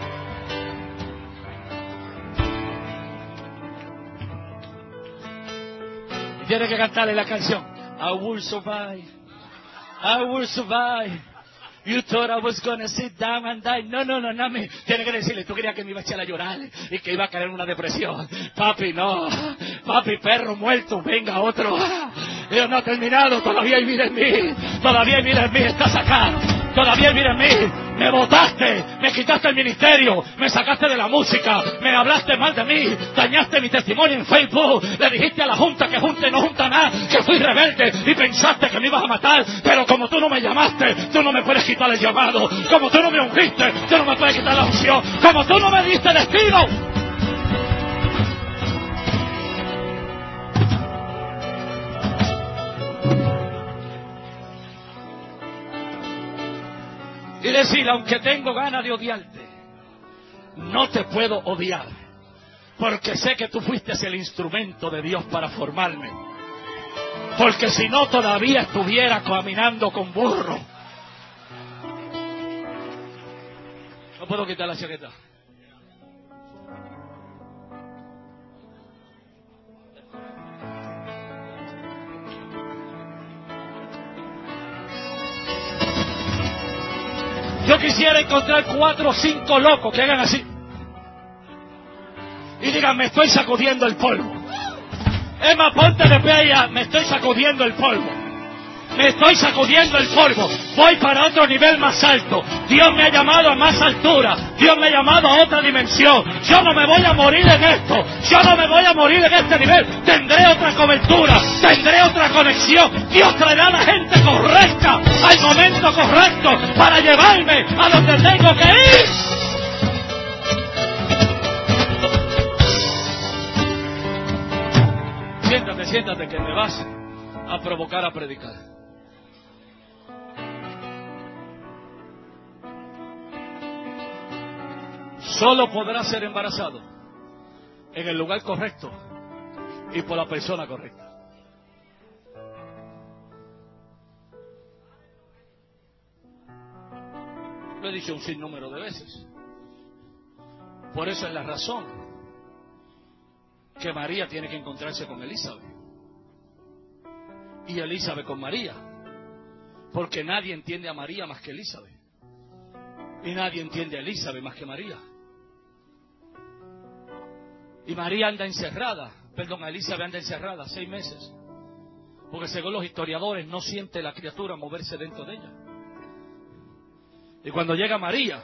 Speaker 4: Y tiene que cantarle la canción. I will survive. I will survive. You thought I was gonna sit down and die. No. Tiene que decirle, tú querías que me iba a echar a llorar y que iba a caer en una depresión. Papi, no. Papi, perro muerto, venga otro. Yo no he terminado, todavía hay vida en mí. Todavía hay vida en mí, estás acá. Todavía hay vida en mí. Me botaste, me quitaste el ministerio, me sacaste de la música, me hablaste mal de mí, dañaste mi testimonio en Facebook, le dijiste a la Junta que junta y no junta nada, que fui rebelde y pensaste que me ibas a matar, pero como tú no me llamaste, tú no me puedes quitar el llamado, como tú no me ungiste, tú no me puedes quitar la unción, como tú no me diste destino. Y decir, aunque tengo ganas de odiarte, no te puedo odiar, porque sé que tú fuiste el instrumento de Dios para formarme. Porque si no, todavía estuviera caminando con burro. No puedo quitar la chaqueta. Yo quisiera encontrar 4 o 5 locos que hagan así y digan, me estoy sacudiendo el polvo. Es más, ponte de pie allá, me estoy sacudiendo el polvo. Me estoy sacudiendo el polvo. Voy para otro nivel más alto. Dios me ha llamado a más altura. Dios me ha llamado a otra dimensión. Yo no me voy a morir en esto. Yo no me voy a morir en este nivel. Tendré otra cobertura. Tendré otra conexión. Dios traerá a la gente correcta al momento correcto para llevarme a donde tengo que ir. Siéntate que me vas a provocar a predicar. Solo podrá ser embarazado en el lugar correcto y por la persona correcta. Lo he dicho un sinnúmero de veces. Por eso es la razón que María tiene que encontrarse con Elizabeth y Elizabeth con María, porque nadie entiende a María más que Elizabeth y nadie entiende a Elizabeth más que María. Y María anda encerrada, Elizabeth anda encerrada 6 meses, porque según los historiadores no siente la criatura moverse dentro de ella. Y cuando llega María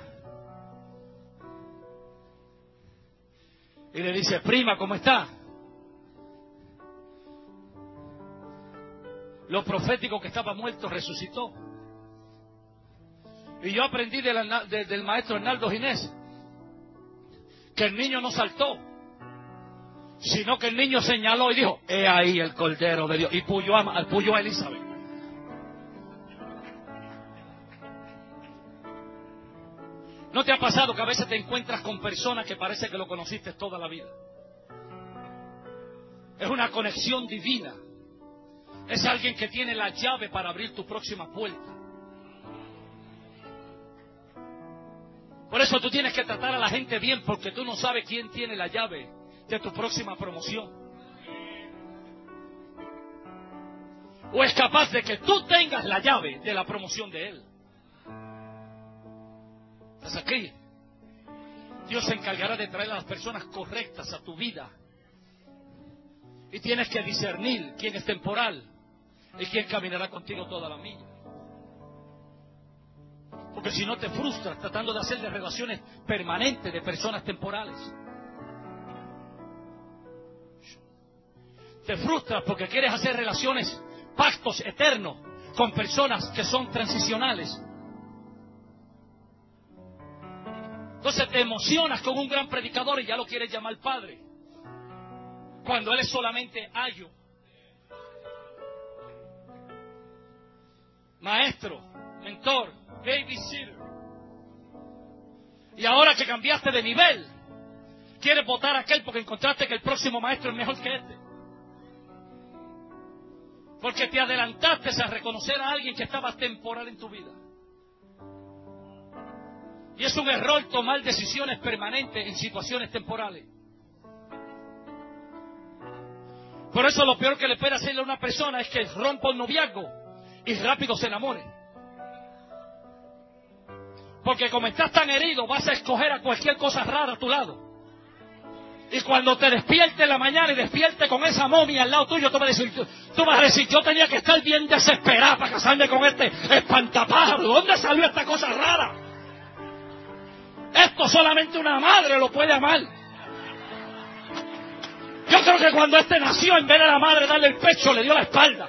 Speaker 4: y le dice, prima, ¿cómo está? Lo profético que estaba muerto resucitó. Y yo aprendí del maestro Hernaldo Ginés que el niño no saltó, sino que el niño señaló y dijo, he ahí el Cordero de Dios, y puyó a Elizabeth. ¿No te ha pasado que a veces te encuentras con personas que parece que lo conociste toda la vida? Es una conexión divina. Es alguien que tiene la llave para abrir tu próxima puerta. Por eso tú tienes que tratar a la gente bien, porque tú no sabes quién tiene la llave de tu próxima promoción. O es capaz de que tú tengas la llave de la promoción de él. ¿Estás aquí? Dios se encargará de traer a las personas correctas a tu vida. Y tienes que discernir quién es temporal y quién caminará contigo toda la milla. Porque si no te frustras tratando de hacer de relaciones permanentes de personas temporales. Te frustras porque quieres hacer relaciones, pactos eternos con personas que son transicionales. Entonces te emocionas con un gran predicador y ya lo quieres llamar padre, cuando él es solamente ayo, maestro, mentor, babysitter. Y ahora que cambiaste de nivel, quieres votar a aquel porque encontraste que el próximo maestro es mejor que este. Porque te adelantaste a reconocer a alguien que estaba temporal en tu vida. Y es un error tomar decisiones permanentes en situaciones temporales. Por eso lo peor que le puede hacerle a una persona es que rompa un noviazgo y rápido se enamore. Porque como estás tan herido, vas a escoger a cualquier cosa rara a tu lado. Y cuando te despiertes en la mañana y despiertes con esa momia al lado tuyo, tú vas a decir, yo tenía que estar bien desesperada para casarme con este espantapájaro. ¿Dónde salió esta cosa rara? Esto solamente una madre lo puede amar. Yo creo que cuando este nació, en vez de la madre darle el pecho, le dio la espalda.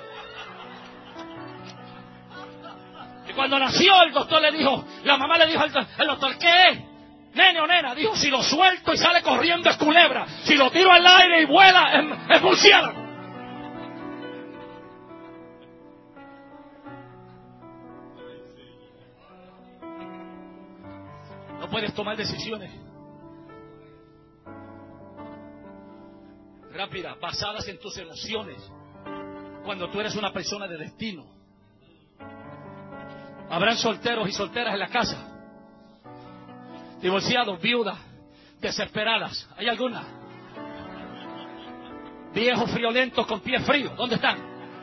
Speaker 4: Y cuando nació, el doctor le dijo, la mamá le dijo al doctor, ¿qué es? Nene o nena. Dijo, si lo suelto y sale corriendo es culebra. Si lo tiro al aire y vuela, es murciélago. No puedes tomar decisiones rápidas, basadas en tus emociones, cuando tú eres una persona de destino. Habrán solteros y solteras en la casa, divorciados, viudas, desesperadas. ¿Hay alguna? Viejos friolentos con pies fríos. ¿Dónde están?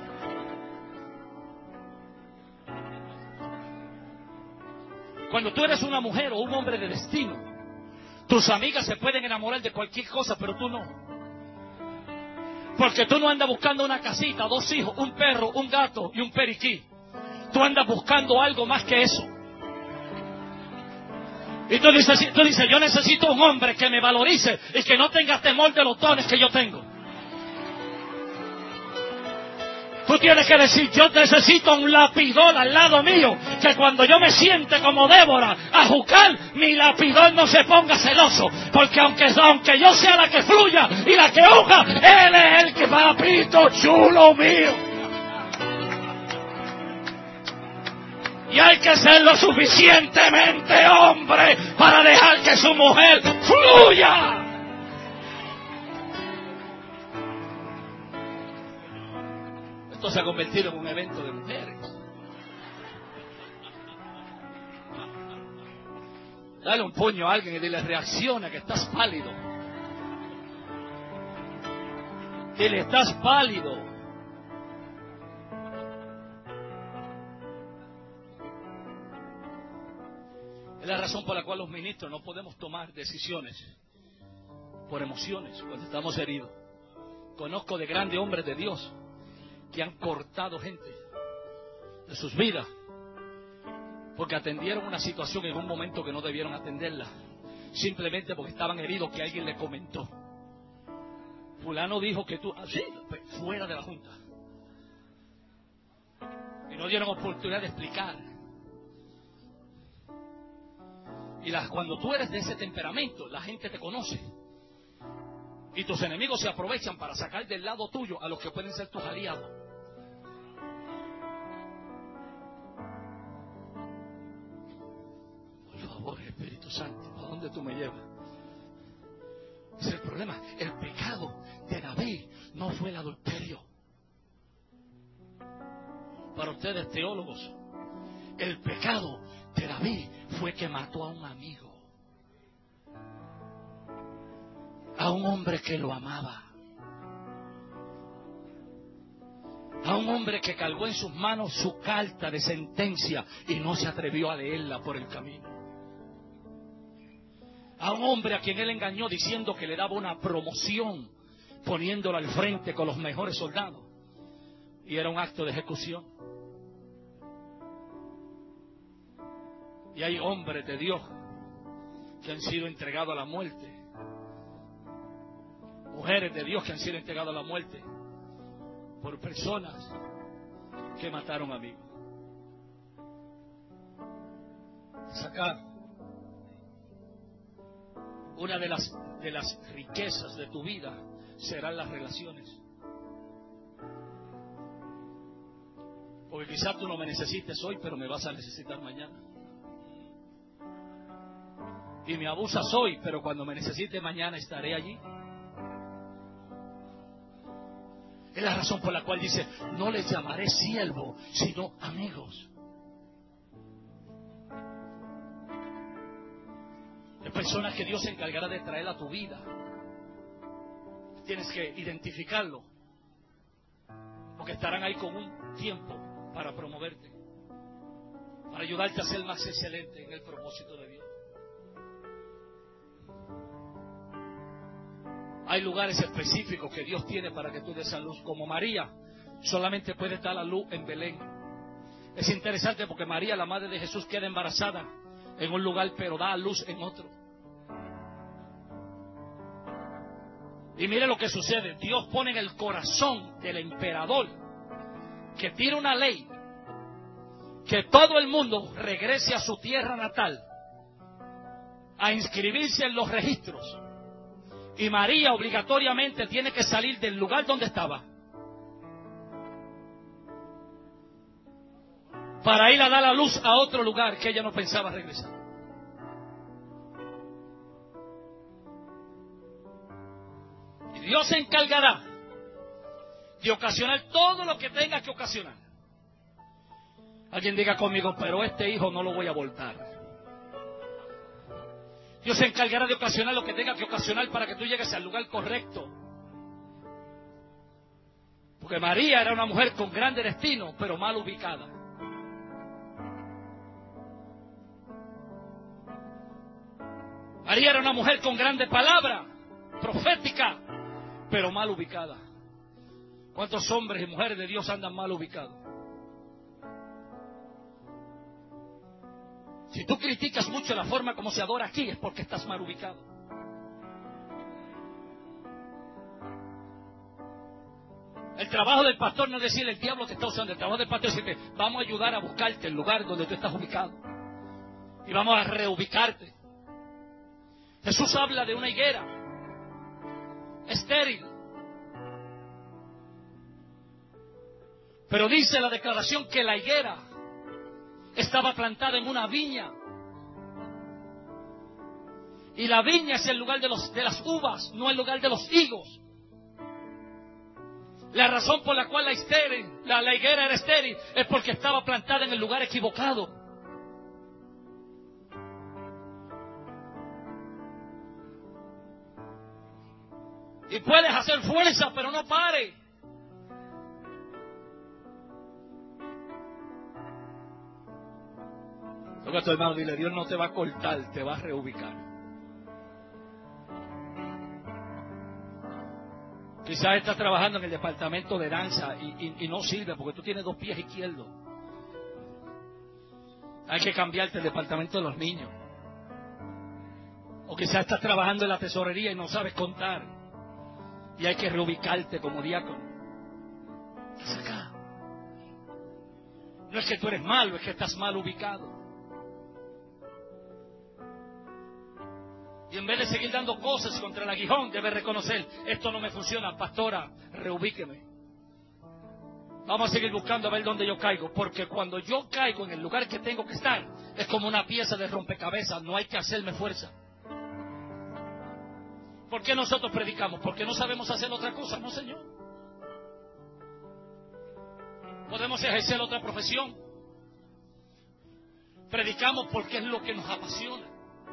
Speaker 4: Cuando tú eres una mujer o un hombre de destino, tus amigas se pueden enamorar de cualquier cosa, pero tú no. Porque tú no andas buscando una casita, 2 hijos, un perro, un gato y un periquí. Tú andas buscando algo más que eso. Y tú dices, yo necesito un hombre que me valorice y que no tenga temor de los dones que yo tengo. Tú tienes que decir, yo necesito un lapidón al lado mío, que cuando yo me siente como Débora a juzgar, mi lapidón no se ponga celoso, porque aunque yo sea la que fluya y la que hoja, él es el que papito chulo mío. Y hay que ser lo suficientemente hombre para dejar que su mujer fluya. Esto se ha convertido en un evento de mujeres. Dale un puño a alguien y dile, reacciona, que estás pálido. Dile, estás pálido. Es la razón por la cual los ministros no podemos tomar decisiones por emociones cuando estamos heridos. Conozco de grandes hombres de Dios que han cortado gente de sus vidas porque atendieron una situación en un momento que no debieron atenderla, simplemente porque estaban heridos, que alguien le comentó. Fulano dijo que tú, sí, fuera de la junta, y no dieron oportunidad de explicar. Y cuando tú eres de ese temperamento, la gente te conoce y tus enemigos se aprovechan para sacar del lado tuyo a los que pueden ser tus aliados. Por favor, Espíritu Santo, ¿a dónde tú me llevas? Ese es el problema. El pecado de David no fue el adulterio. Para ustedes teólogos, el pecado de David fue que mató a un amigo, a un hombre que lo amaba, a un hombre que cargó en sus manos su carta de sentencia y no se atrevió a leerla por el camino, a un hombre a quien él engañó diciendo que le daba una promoción, poniéndolo al frente con los mejores soldados, y era un acto de ejecución. Y hay hombres de Dios que han sido entregados a la muerte, mujeres de Dios que han sido entregadas a la muerte por personas que mataron amigos. Sacar una de las riquezas de tu vida serán las relaciones. Porque quizás tú no me necesites hoy, pero me vas a necesitar mañana. y me abusas hoy, pero cuando me necesite mañana estaré allí. Es la razón por la cual dice, no les llamaré siervo, sino amigos. Hay personas que Dios se encargará de traer a tu vida. Tienes que identificarlo, porque estarán ahí con un tiempo para promoverte, para ayudarte a ser más excelente en el propósito de Dios. Hay lugares específicos que Dios tiene para que tú des a luz, como María solamente puede dar a luz en Belén. Es interesante porque María, la madre de Jesús, queda embarazada en un lugar, pero da a luz en otro. Y mire lo que sucede. Dios pone en el corazón del emperador, que tiene una ley, que todo el mundo regrese a su tierra natal a inscribirse en los registros. Y María obligatoriamente tiene que salir del lugar donde estaba para ir a dar la luz a otro lugar que ella no pensaba regresar. Y Dios se encargará de ocasionar todo lo que tenga que ocasionar. Alguien diga conmigo, pero este hijo no lo voy a abortar. Dios se encargará de ocasionar lo que tenga que ocasionar para que tú llegues al lugar correcto. Porque María era una mujer con grande destino, pero mal ubicada. María era una mujer con grande palabra profética, pero mal ubicada. ¿Cuántos hombres y mujeres de Dios andan mal ubicados? Si tú criticas mucho la forma como se adora aquí, es porque estás mal ubicado. El trabajo del pastor no es decirle el diablo te está usando. El trabajo del pastor es decirte, vamos a ayudar a buscarte el lugar donde tú estás ubicado. Y vamos a reubicarte. Jesús habla de una higuera estéril. Pero dice la declaración que la higuera estaba plantada en una viña. Y la viña es el lugar de las uvas, no el lugar de los higos. La razón por la cual la higuera era estéril es porque estaba plantada en el lugar equivocado. Y puedes hacer fuerza, pero no pare. Toca a tu hermano, dile, Dios no te va a cortar, te va a reubicar. Quizás estás trabajando en el departamento de danza y no sirve porque tú tienes 2 pies izquierdos. Hay que cambiarte el departamento de los niños. O quizás estás trabajando en la tesorería y no sabes contar. Y hay que reubicarte como diácono. Estás acá. No es que tú eres malo, es que estás mal ubicado. Y en vez de seguir dando cosas contra el aguijón, debes reconocer, esto no me funciona, pastora, reubíqueme. Vamos a seguir buscando a ver dónde yo caigo, porque cuando yo caigo en el lugar que tengo que estar, es como una pieza de rompecabezas, no hay que hacerme fuerza. ¿Por qué nosotros predicamos? Porque no sabemos hacer otra cosa, no, Señor. Podemos ejercer otra profesión. Predicamos porque es lo que nos apasiona.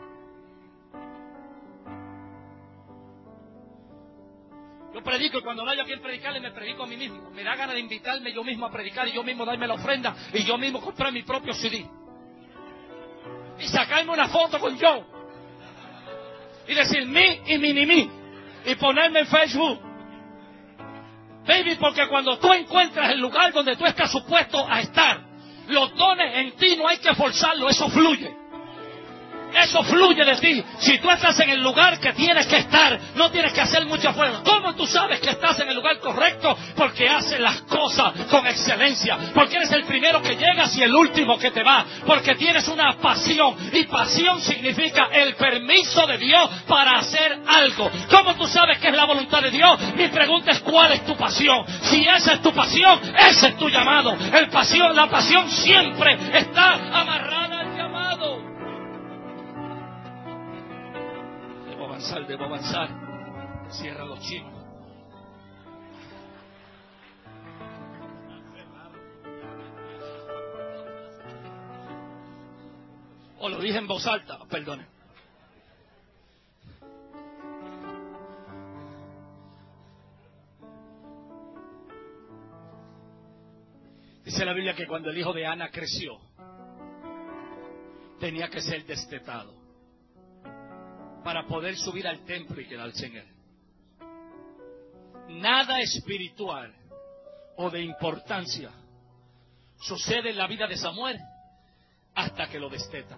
Speaker 4: Yo predico y cuando no haya quien predicarle, me predico a mí mismo. Me da ganas de invitarme yo mismo a predicar y yo mismo darme la ofrenda y yo mismo comprar mi propio CD. Y sacarme una foto con yo. Y decir mí y mini. Y ponerme en Facebook. Baby, porque cuando tú encuentras el lugar donde tú estás supuesto a estar, los dones en ti no hay que forzarlo, eso fluye. Eso fluye de ti. Si tú estás en el lugar que tienes que estar, no tienes que hacer mucha fuerza. ¿Cómo tú sabes que estás en el lugar correcto? Porque haces las cosas con excelencia. Porque eres el primero que llegas y el último que te va. Porque tienes una pasión. Y pasión significa el permiso de Dios para hacer algo. ¿Cómo tú sabes que es la voluntad de Dios? Mi pregunta es, ¿cuál es tu pasión? Si esa es tu pasión, ese es tu llamado. La pasión siempre está amarrada al llamado. avanzar, debo avanzar. Cierra los chinos. O lo dije en voz alta, perdone. Dice la Biblia que cuando el hijo de Ana creció, tenía que ser destetado para poder subir al templo y quedarse en él. Nada espiritual o de importancia sucede en la vida de Samuel hasta que lo destetan.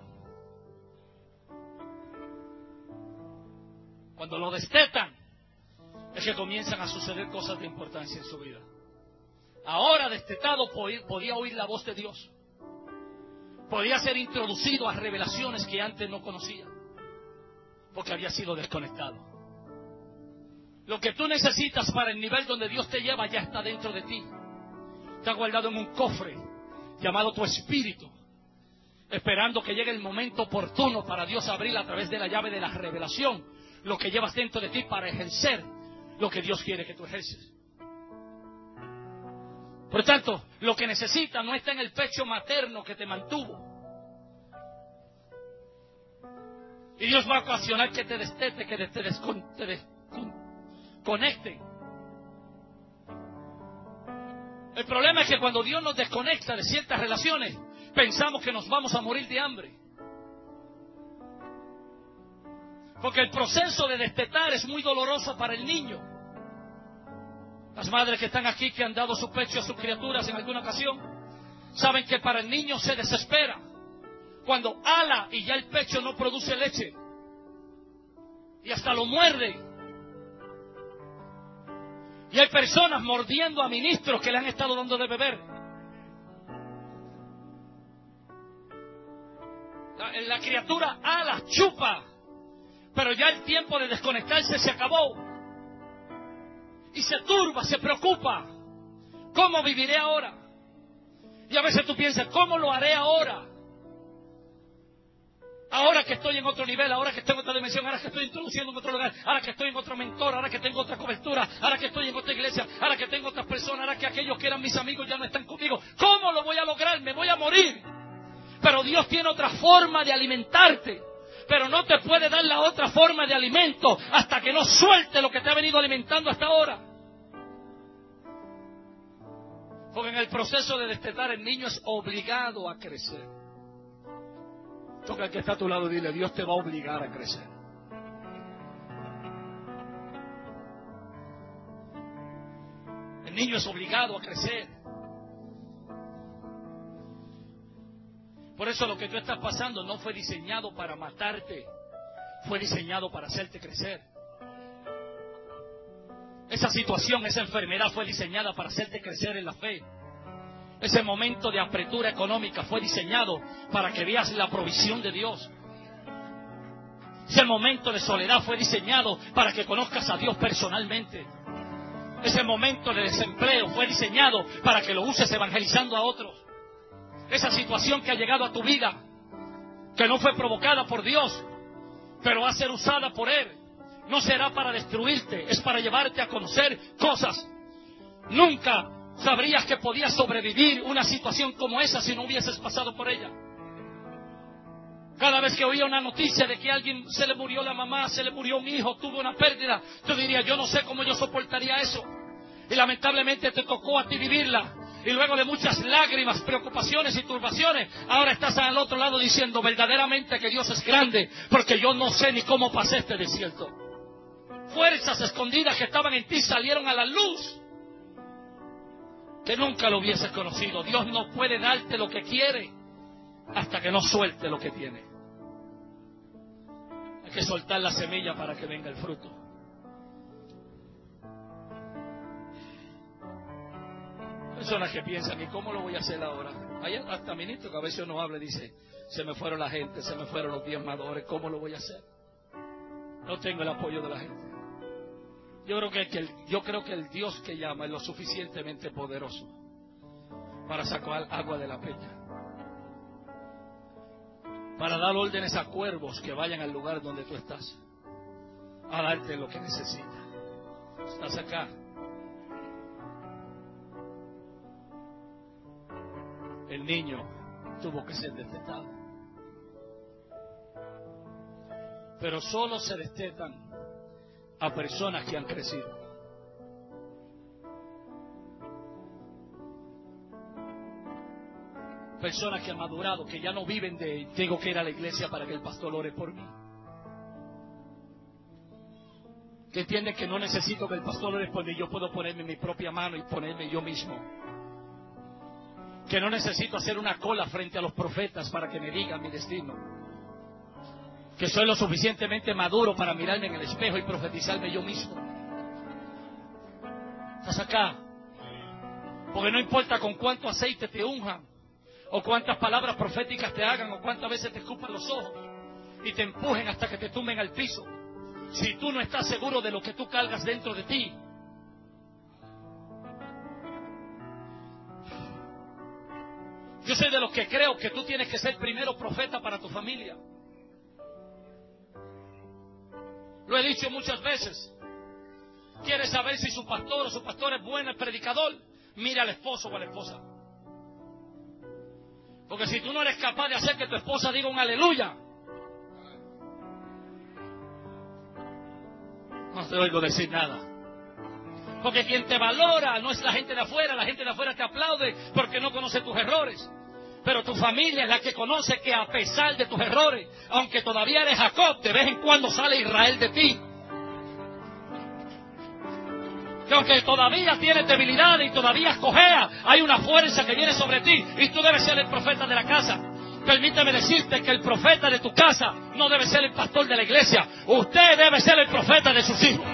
Speaker 4: Cuando lo destetan es que comienzan a suceder cosas de importancia en su vida. Ahora destetado podía oír la voz de Dios. Podía ser introducido a revelaciones que antes no conocía, porque había sido desconectado. Lo que tú necesitas para el nivel donde Dios te lleva ya está dentro de ti. Está guardado en un cofre llamado tu espíritu, esperando que llegue el momento oportuno para Dios abrir a través de la llave de la revelación lo que llevas dentro de ti para ejercer lo que Dios quiere que tú ejerces. Por lo tanto, lo que necesitas no está en el pecho materno que te mantuvo. Y Dios va a ocasionar que te destete, que te desconecte. El problema es que cuando Dios nos desconecta de ciertas relaciones, pensamos que nos vamos a morir de hambre. Porque el proceso de destetar es muy doloroso para el niño. Las madres que están aquí, que han dado su pecho a sus criaturas en alguna ocasión, saben que para el niño se desespera cuando ala y ya el pecho no produce leche. Y hasta lo muerde. Y hay personas mordiendo a ministros que le han estado dando de beber. La criatura ala, chupa, pero ya el tiempo de desconectarse se acabó. Y se turba, se preocupa. ¿Cómo viviré ahora? Y a veces tú piensas, ¿cómo lo haré ahora? Ahora que estoy en otro nivel, ahora que estoy en otra dimensión, ahora que estoy introduciendo en otro lugar, ahora que estoy en otro mentor, ahora que tengo otra cobertura, ahora que estoy en otra iglesia, ahora que tengo otras personas, ahora que aquellos que eran mis amigos ya no están conmigo. ¿Cómo lo voy a lograr? Me voy a morir. Pero Dios tiene otra forma de alimentarte. Pero no te puede dar la otra forma de alimento hasta que no suelte lo que te ha venido alimentando hasta ahora. Porque en el proceso de destetar el niño es obligado a crecer. Toca al que está a tu lado y dile, Dios te va a obligar a crecer. El niño es obligado a crecer. Por eso lo que tú estás pasando no fue diseñado para matarte, fue diseñado para hacerte crecer. Esa situación, esa enfermedad fue diseñada para hacerte crecer en la fe. Ese momento de apretura económica fue diseñado para que veas la provisión de Dios. Ese momento de soledad fue diseñado para que conozcas a Dios personalmente. Ese momento de desempleo fue diseñado para que lo uses evangelizando a otros. Esa situación que ha llegado a tu vida, que no fue provocada por Dios, pero va a ser usada por Él, no será para destruirte, es para llevarte a conocer cosas. Nunca sabrías que podías sobrevivir una situación como esa si no hubieses pasado por ella. Cada vez que oía una noticia de que a alguien se le murió la mamá, se le murió un hijo, tuvo una pérdida, tú dirías, yo no sé cómo yo soportaría eso. Y lamentablemente te tocó a ti vivirla. Y luego de muchas lágrimas, preocupaciones y turbaciones, ahora estás al otro lado diciendo verdaderamente que Dios es grande, porque yo no sé ni cómo pasé este desierto. Fuerzas escondidas que estaban en ti salieron a la luz, que nunca lo hubieses conocido. Dios no puede darte lo que quiere hasta que no suelte lo que tiene. Hay que soltar la semilla para que venga el fruto. Personas que piensan, ¿y cómo lo voy a hacer ahora? Hay hasta ministro que a veces uno habla y dice, se me fueron la gente, se me fueron los diezmadores, ¿cómo lo voy a hacer? No tengo el apoyo de la gente. Yo creo que el Dios que llama es lo suficientemente poderoso para sacar agua de la peña, para dar órdenes a cuervos que vayan al lugar donde tú estás. a darte lo que necesitas. ¿Estás acá? El niño tuvo que ser destetado. Pero solo se destetan a personas que han crecido. Personas que han madurado, que ya no viven de tengo que ir a la iglesia para que el pastor ore por mí. Que entienden que no necesito que el pastor ore por mí, yo puedo ponerme mi propia mano y ponerme yo mismo. Que no necesito hacer una cola frente a los profetas para que me digan mi destino. Que soy lo suficientemente maduro para mirarme en el espejo y profetizarme yo mismo. ¿Estás acá? Porque no importa con cuánto aceite te unjan, o cuántas palabras proféticas te hagan, o cuántas veces te escupan los ojos y te empujen hasta que te tumben al piso. Si tú no estás seguro de lo que tú cargas dentro de ti, yo soy de los que creo que tú tienes que ser primero profeta para tu familia. Lo he dicho muchas veces. ¿Quieres saber si su pastor o su pastor es bueno, es predicador? Mira al esposo o a la esposa. Porque si tú no eres capaz de hacer que tu esposa diga un aleluya, no te oigo decir nada. Porque quien te valora no es la gente de afuera. La gente de afuera te aplaude porque no conoce tus errores. Pero tu familia es la que conoce que a pesar de tus errores, aunque todavía eres Jacob, de vez en cuando sale Israel de ti. Que aunque todavía tienes debilidad y todavía cojea, hay una fuerza que viene sobre ti y tú debes ser el profeta de la casa. Permíteme decirte que el profeta de tu casa no debe ser el pastor de la iglesia. Usted debe ser el profeta de sus hijos.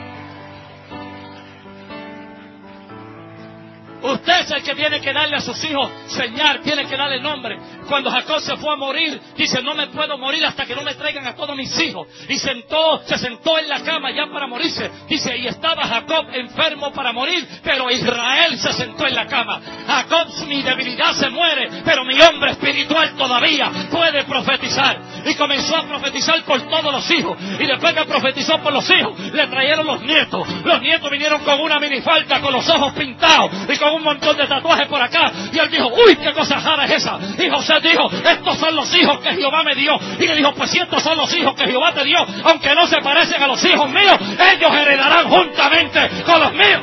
Speaker 4: Usted es el que tiene que darle a sus hijos señal, tiene que darle nombre. Cuando Jacob se fue a morir, dice, no me puedo morir hasta que no me traigan a todos mis hijos. Y se sentó en la cama ya para morirse. Dice, y estaba Jacob enfermo para morir, pero Israel se sentó en la cama. Jacob, mi debilidad se muere, pero mi hombre espiritual todavía puede profetizar. Y comenzó a profetizar por todos los hijos. Y después que profetizó por los hijos, le trajeron los nietos. Los nietos vinieron con una minifalda, con los ojos pintados y con un montón de tatuajes por acá. Y él dijo, uy, qué cosa rara es esa. Y José dijo, estos son los hijos que Jehová me dio. Y le dijo, pues si estos son los hijos que Jehová te dio, aunque no se parecen a los hijos míos, ellos heredarán juntamente con los míos.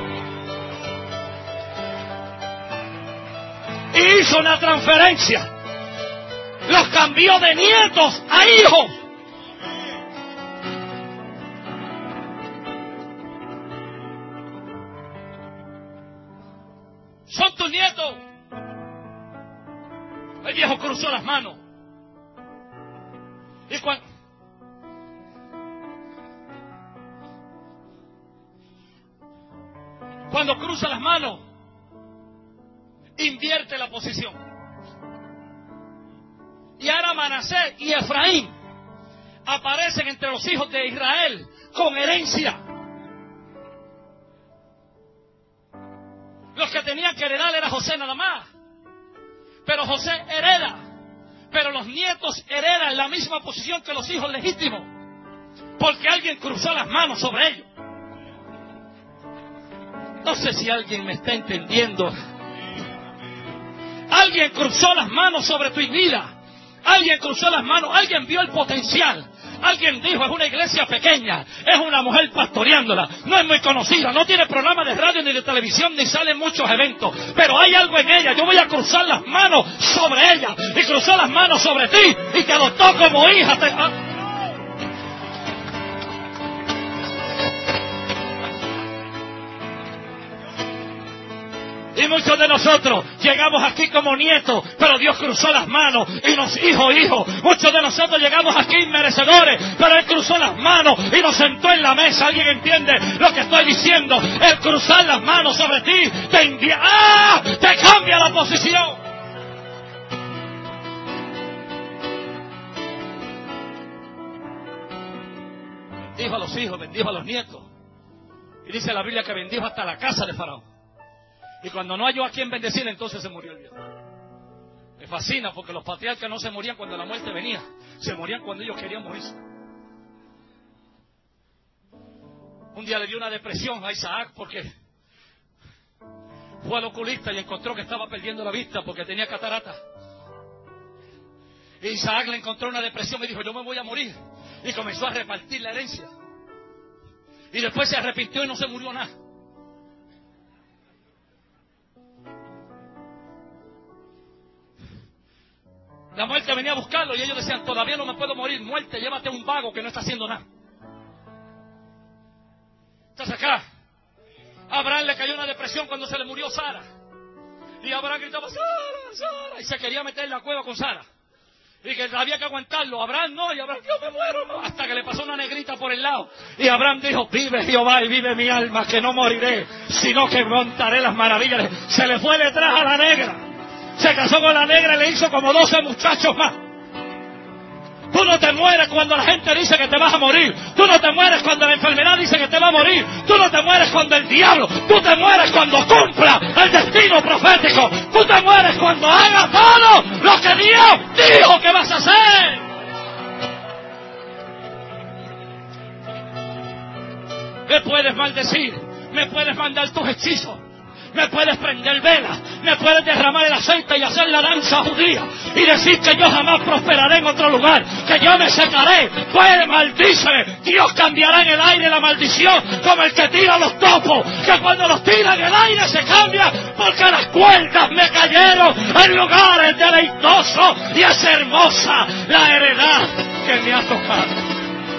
Speaker 4: Y hizo una transferencia. Los cambió de nietos a hijos. Son tus nietos. El viejo cruzó las manos. Y cuando cruza las manos, invierte la posición. Y ahora Manasés y Efraín aparecen entre los hijos de Israel con herencia. Los que tenían que heredar era José nada más. Pero José hereda. Pero los nietos heredan la misma posición que los hijos legítimos. Porque alguien cruzó las manos sobre ellos. No sé si alguien me está entendiendo. Alguien cruzó las manos sobre tu vida. Alguien cruzó las manos. Alguien vio el potencial. Alguien dijo, es una iglesia pequeña, es una mujer pastoreándola, no es muy conocida, no tiene programa de radio ni de televisión, ni sale en muchos eventos, pero hay algo en ella, yo voy a cruzar las manos sobre ella, y cruzó las manos sobre ti, y te adoptó como hija. Y muchos de nosotros llegamos aquí como nietos, pero Dios cruzó las manos y nos hizo hijos. Muchos de nosotros llegamos aquí merecedores, pero Él cruzó las manos y nos sentó en la mesa. ¿Alguien entiende lo que estoy diciendo? El cruzar las manos sobre ti te cambia la posición. Bendijo a los hijos, bendijo a los nietos. Y dice la Biblia que bendijo hasta la casa de Faraón. Y cuando no halló a quien bendecir, entonces se murió el viejo. Me fascina porque los patriarcas no se morían cuando la muerte venía. Se morían cuando ellos querían morirse. Un día le dio una depresión a Isaac porque fue al oculista y encontró que estaba perdiendo la vista porque tenía catarata. Y Isaac le encontró una depresión y dijo, yo me voy a morir. Y comenzó a repartir la herencia. Y después se arrepintió y no se murió nada. La muerte venía a buscarlo y ellos decían, todavía no me puedo morir. Muerte, llévate a un vago que no está haciendo nada. Estás acá. A Abraham le cayó una depresión cuando se le murió Sara. Y Abraham gritaba, Sara, Sara. Y se quería meter en la cueva con Sara. Y que había que aguantarlo. Abraham no, y Abraham, yo me muero, no. Hasta que le pasó una negrita por el lado. Y Abraham dijo, vive Jehová y vive mi alma, que no moriré, sino que montaré las maravillas. Se le fue detrás a la negra. Se casó con la negra y le hizo como 12 muchachos más. Tú no te mueres cuando la gente dice que te vas a morir. Tú no te mueres cuando la enfermedad dice que te va a morir. Tú no te mueres cuando el diablo. Tú te mueres cuando cumpla el destino profético. Tú te mueres cuando hagas todo lo que Dios dijo que vas a hacer. Me puedes maldecir. Me puedes mandar tus hechizos. Me puedes prender velas, me puedes derramar el aceite y hacer la danza judía y decir que yo jamás prosperaré en otro lugar, que yo me secaré. Pues maldíceme, Dios cambiará en el aire la maldición como el que tira los topos, que cuando los tira en el aire se cambia porque las cuerdas me cayeron en lugares deleitosos y es hermosa la heredad que me ha tocado.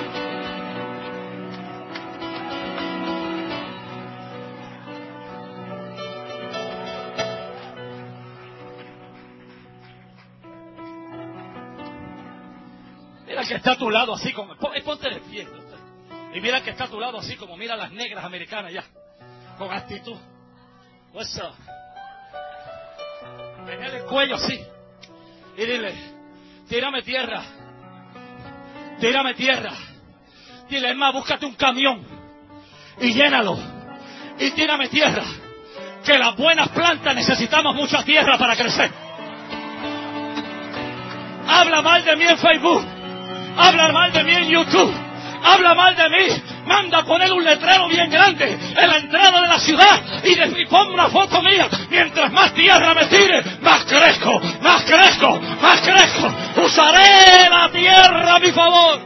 Speaker 4: Que está a tu lado así como, ponte de pie y mira que está a tu lado así como mira las negras americanas ya con actitud. What's up? Tenele el cuello así y dile, tírame tierra, dile, es más, búscate un camión y llénalo y tírame tierra, que las buenas plantas necesitamos mucha tierra para crecer. Habla mal de mí en Facebook, habla mal de mí en YouTube, habla mal de mí, manda a poner un letrero bien grande en la entrada de la ciudad y pon una foto mía. Mientras más tierra me tire, más crezco, más crezco, más crezco. Usaré la tierra a mi favor.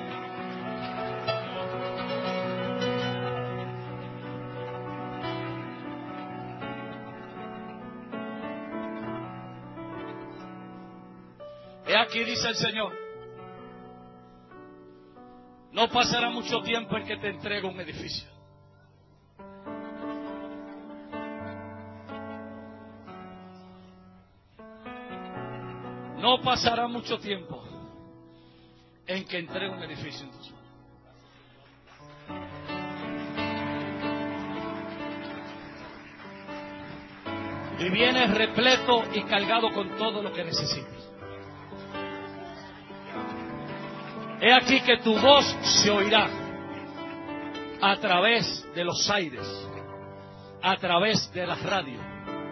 Speaker 4: He aquí, dice el Señor, no pasará mucho tiempo en que te entregue un edificio. No pasará mucho tiempo en que entregue un edificio en tus manos. Y vienes repleto y cargado con todo lo que necesitas. He aquí que tu voz se oirá a través de los aires, a través de las radios.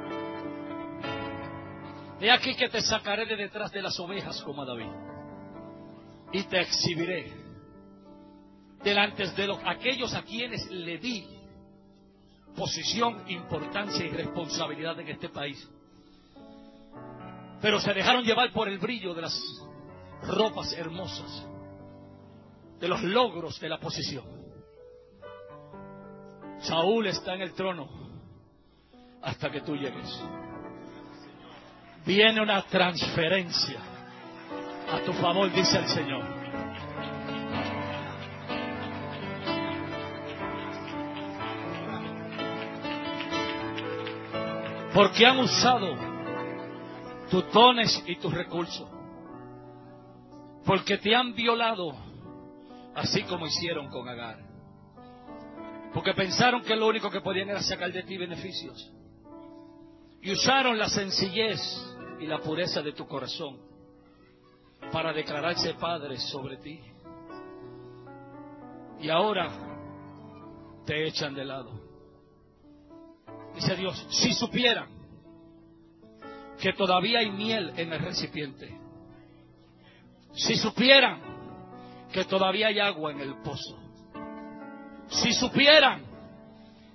Speaker 4: He aquí que te sacaré de detrás de las ovejas como a David y te exhibiré delante de aquellos a quienes le di posición, importancia y responsabilidad en este país, pero se dejaron llevar por el brillo de las ropas hermosas, de los logros de la posición. Saúl está en el trono hasta que tú llegues. Viene una transferencia a tu favor, dice el Señor. Porque han usado tus dones y tus recursos. Porque te han violado, así como hicieron con Agar. Porque pensaron que lo único que podían era sacar de ti beneficios. Y usaron la sencillez y la pureza de tu corazón para declararse padres sobre ti. Y ahora te echan de lado. Dice Dios, si supieran que todavía hay miel en el recipiente, si supieran que todavía hay agua en el pozo, si supieran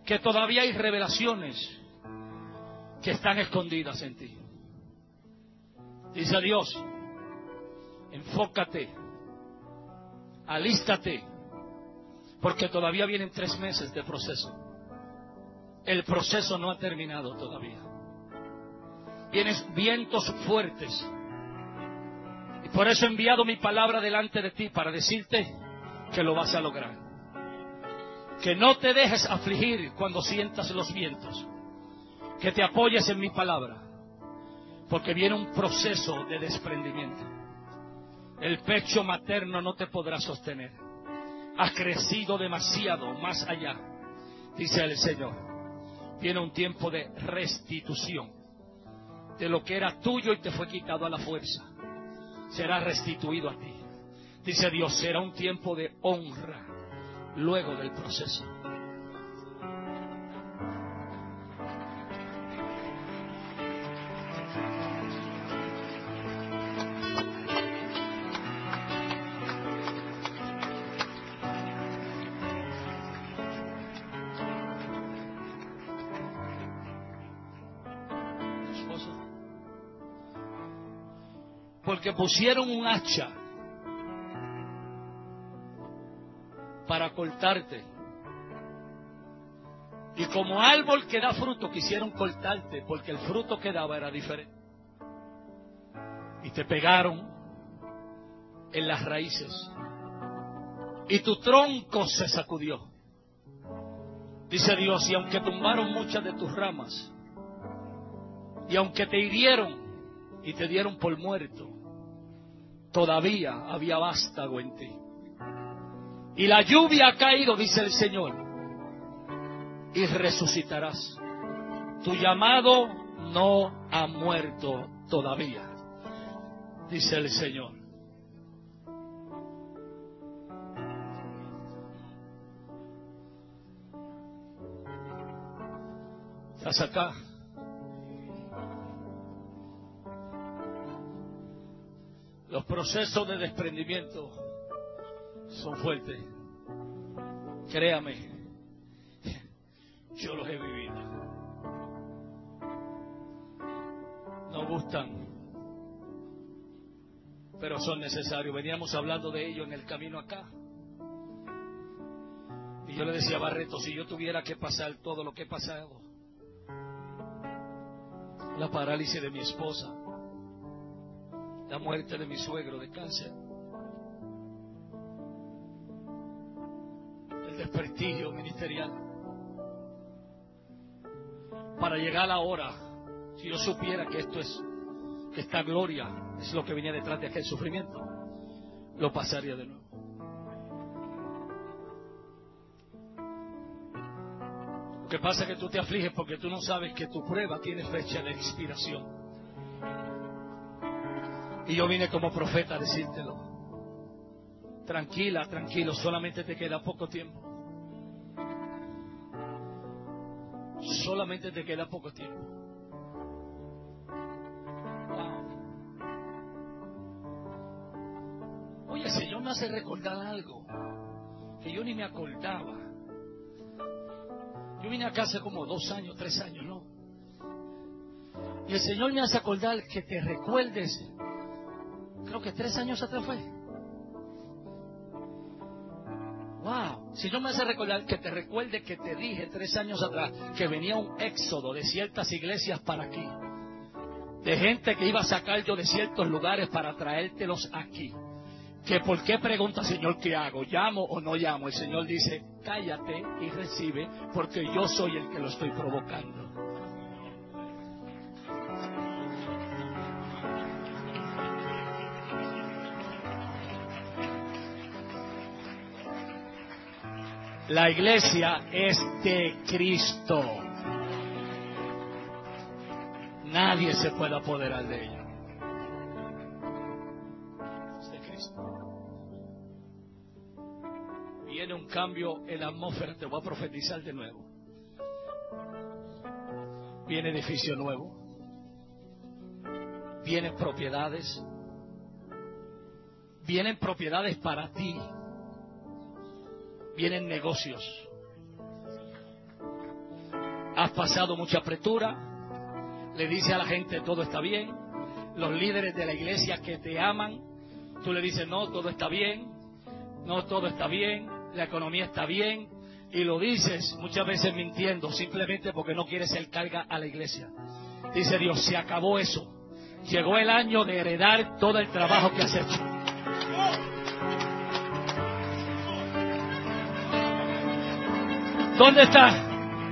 Speaker 4: que todavía hay revelaciones que están escondidas en ti. Dice Dios, enfócate, alístate, porque todavía vienen 3 meses de proceso. El proceso no ha terminado todavía. Vienen vientos fuertes. Y por eso he enviado mi palabra delante de ti para decirte que lo vas a lograr. Que no te dejes afligir cuando sientas los vientos. Que te apoyes en mi palabra. Porque viene un proceso de desprendimiento. El pecho materno no te podrá sostener. Has crecido demasiado más allá, dice el Señor. Viene un tiempo de restitución. De lo que era tuyo y te fue quitado a la fuerza, será restituido a ti. Dice Dios, será un tiempo de honra luego del proceso. Porque pusieron un hacha para cortarte. Y como árbol que da fruto, quisieron cortarte, porque el fruto que daba era diferente. Y te pegaron en las raíces. Y tu tronco se sacudió. Dice Dios, y aunque tumbaron muchas de tus ramas, y aunque te hirieron y te dieron por muerto, todavía había vástago en ti. Y la lluvia ha caído, dice el Señor, y resucitarás. Tu llamado no ha muerto todavía, dice el Señor. ¿Estás acá? Los procesos de desprendimiento son fuertes. Créame, yo los he vivido. No gustan, pero son necesarios. Veníamos hablando de ello en el camino acá. Y yo le decía a Barreto, si yo tuviera que pasar todo lo que he pasado, la parálisis de mi esposa, la muerte de mi suegro de cáncer, el desprestigio ministerial, para llegar ahora, si yo supiera que esto es, que esta gloria es lo que venía detrás de aquel sufrimiento, lo pasaría de nuevo. Lo que pasa es que tú te afliges porque tú no sabes que tu prueba tiene fecha de expiración. Y yo vine como profeta a decírtelo. Tranquila, tranquilo, solamente te queda poco tiempo. Solamente te queda poco tiempo. Wow. Oye, el Señor me hace recordar algo que yo ni me acordaba. Yo vine acá hace como 2 años, 3 años, ¿no? Y el Señor me hace acordar que te recuerdes. Creo que 3 años atrás fue. Wow. Si no me hace recordar, que te recuerde que te dije 3 años atrás que venía un éxodo de ciertas iglesias para aquí. De gente que iba a sacar yo de ciertos lugares para traértelos aquí. Que por qué pregunta, Señor, ¿qué hago? ¿Llamo o no llamo? El Señor dice, cállate y recibe, porque yo soy el que lo estoy provocando. La iglesia es de Cristo. Nadie se puede apoderar de ella. Es de Cristo. Viene un cambio en la atmósfera. Te voy a profetizar de nuevo. Viene edificio nuevo. Vienen propiedades. Vienen propiedades para ti. Vienen negocios. pasado mucha apretura, le dices a la gente todo está bien. Los líderes de la iglesia que te aman, tú le dices no, todo está bien, no, todo está bien, la economía está bien, y lo dices muchas veces mintiendo, simplemente porque no quieres ser carga a la iglesia. Dice Dios, se acabó eso, llegó el año de heredar todo el trabajo que has hecho. ¿Dónde está?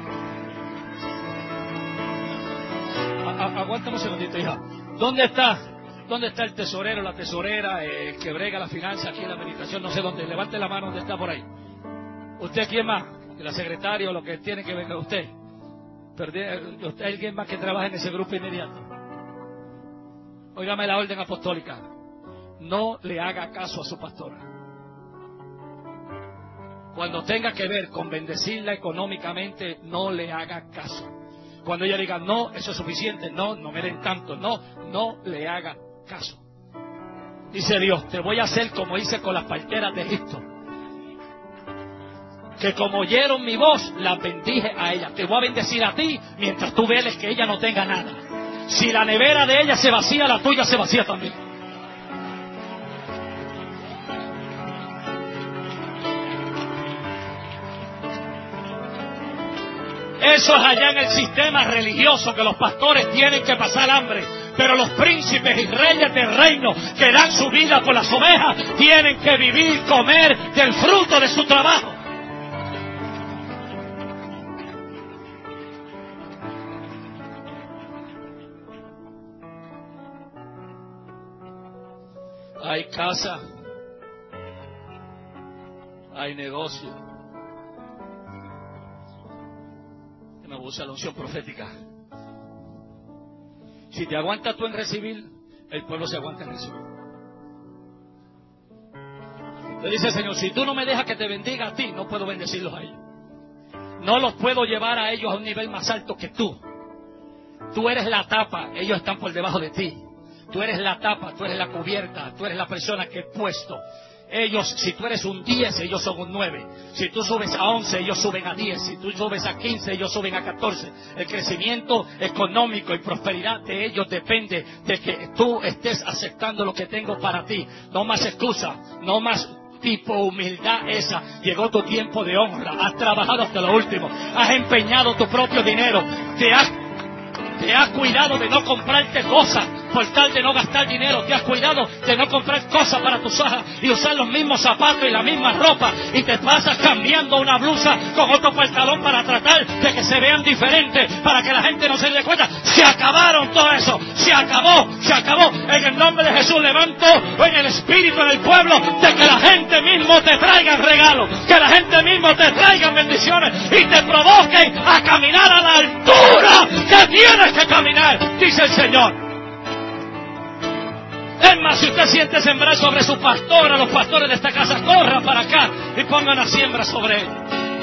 Speaker 4: Aguántame un segundito, hija. ¿Dónde está? ¿Dónde está el tesorero, la tesorera, el que brega la finanza aquí en la administración? No sé dónde. Levante la mano, ¿dónde está por ahí? ¿Usted quién más? ¿La secretaria o lo que tiene que ver con usted? ¿Usted hay alguien más que trabaja en ese grupo inmediato? Óigame la orden apostólica. No le haga caso a su pastora. Cuando tenga que ver con bendecirla económicamente, no le haga caso. Cuando ella diga, no, eso es suficiente, no, no me den tanto, no, no le haga caso. Dice Dios, te voy a hacer como hice con las parteras de Egipto, que como oyeron mi voz, las bendije a ella. Te voy a bendecir a ti mientras tú veles que ella no tenga nada. Si la nevera de ella se vacía, la tuya se vacía también. Eso es allá en el sistema religioso, que los pastores tienen que pasar hambre, pero los príncipes y reyes del reino que dan su vida por las ovejas tienen que vivir, comer del fruto de su trabajo. Hay casa, hay negocio. Me gusta la unción profética. Si te aguantas tú en recibir, el pueblo se aguanta en recibir. Le dice el Señor, si tú no me dejas que te bendiga a ti, no puedo bendecirlos a ellos. No los puedo llevar a ellos a un nivel más alto que tú. Tú eres la tapa, ellos están por debajo de ti. Tú eres la tapa, tú eres la cubierta, tú eres la persona que he puesto. Ellos, si tú eres un 10, ellos son un 9. Si tú subes a 11, ellos suben a 10. Si tú subes a 15, ellos suben a 14. El crecimiento económico y prosperidad de ellos depende de que tú estés aceptando lo que tengo para ti. No más excusa, no más tipo humildad esa. Llegó tu tiempo de honra. Has trabajado hasta lo último. Has empeñado tu propio dinero. Te has cuidado de no comprarte cosas por tal de no gastar dinero. Te has cuidado de no comprar cosas para tus hijas y usar los mismos zapatos y la misma ropa, y te pasas cambiando una blusa con otro pantalón para tratar de que se vean diferentes, para que la gente no se dé cuenta. Se acabaron todo eso, se acabó. En el nombre de Jesús levanto en el espíritu, en el pueblo, de que la gente mismo te traiga regalos, que la gente mismo te traiga bendiciones y te provoquen a caminar a la altura que tienes que caminar, dice el Señor. Es más, si usted siente sembrar sobre su pastora, los pastores de esta casa, corran para acá y pongan la siembra sobre él.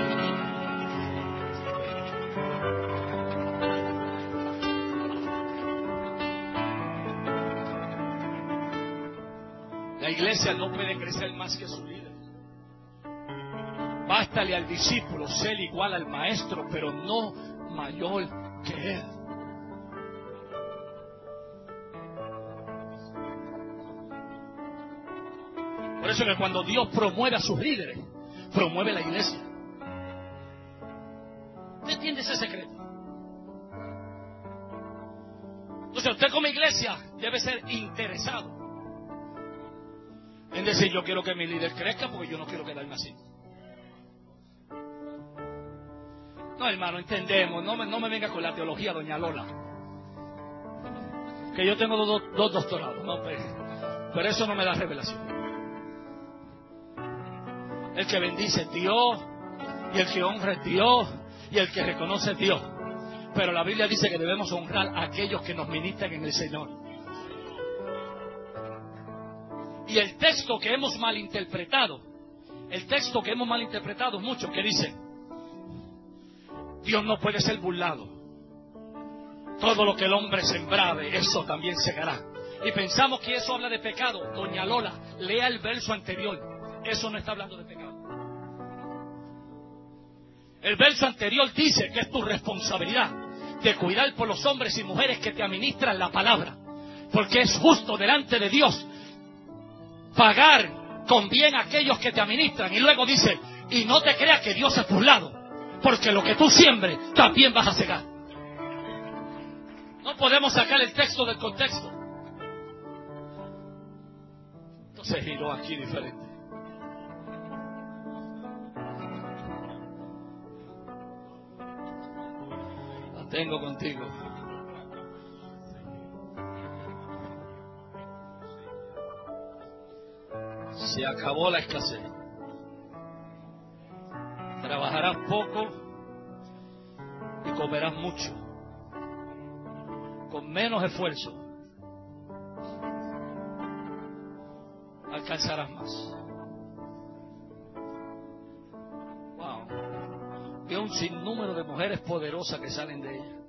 Speaker 4: La iglesia no puede crecer más que su líder. Bástale al discípulo ser igual al maestro, pero no mayor que él. Por eso que cuando Dios promueve a sus líderes, promueve la iglesia. ¿Usted entiende ese secreto? Entonces usted como iglesia debe ser interesado en decir, yo quiero que mi líder crezca porque yo no quiero quedarme así. No, hermano, entendemos. No me venga con la teología, doña Lola, que yo tengo dos doctorados. No, pero eso no me da revelación. El que bendice es Dios, y el que honra es Dios, y el que reconoce es Dios. Pero la Biblia dice que debemos honrar a aquellos que nos ministran en el Señor. Y el texto que hemos malinterpretado es mucho, que dice, Dios no puede ser burlado. Todo lo que el hombre sembrare, eso también segará. Y pensamos que eso habla de pecado. Doña Lola, lea el verso anterior. Eso no está hablando de pecado. El verso anterior dice que es tu responsabilidad de cuidar por los hombres y mujeres que te administran la palabra, porque es justo delante de Dios pagar con bien a aquellos que te administran. Y luego dice, y no te creas que Dios es tu lado, porque lo que tú siembres también vas a cegar. No podemos sacar el texto del contexto. Entonces giró aquí diferente. La tengo contigo. Se acabó la escasez. Trabajarás poco y comerás mucho. Con menos esfuerzo alcanzarás más. Wow. Veo un sinnúmero de mujeres poderosas que salen de ella.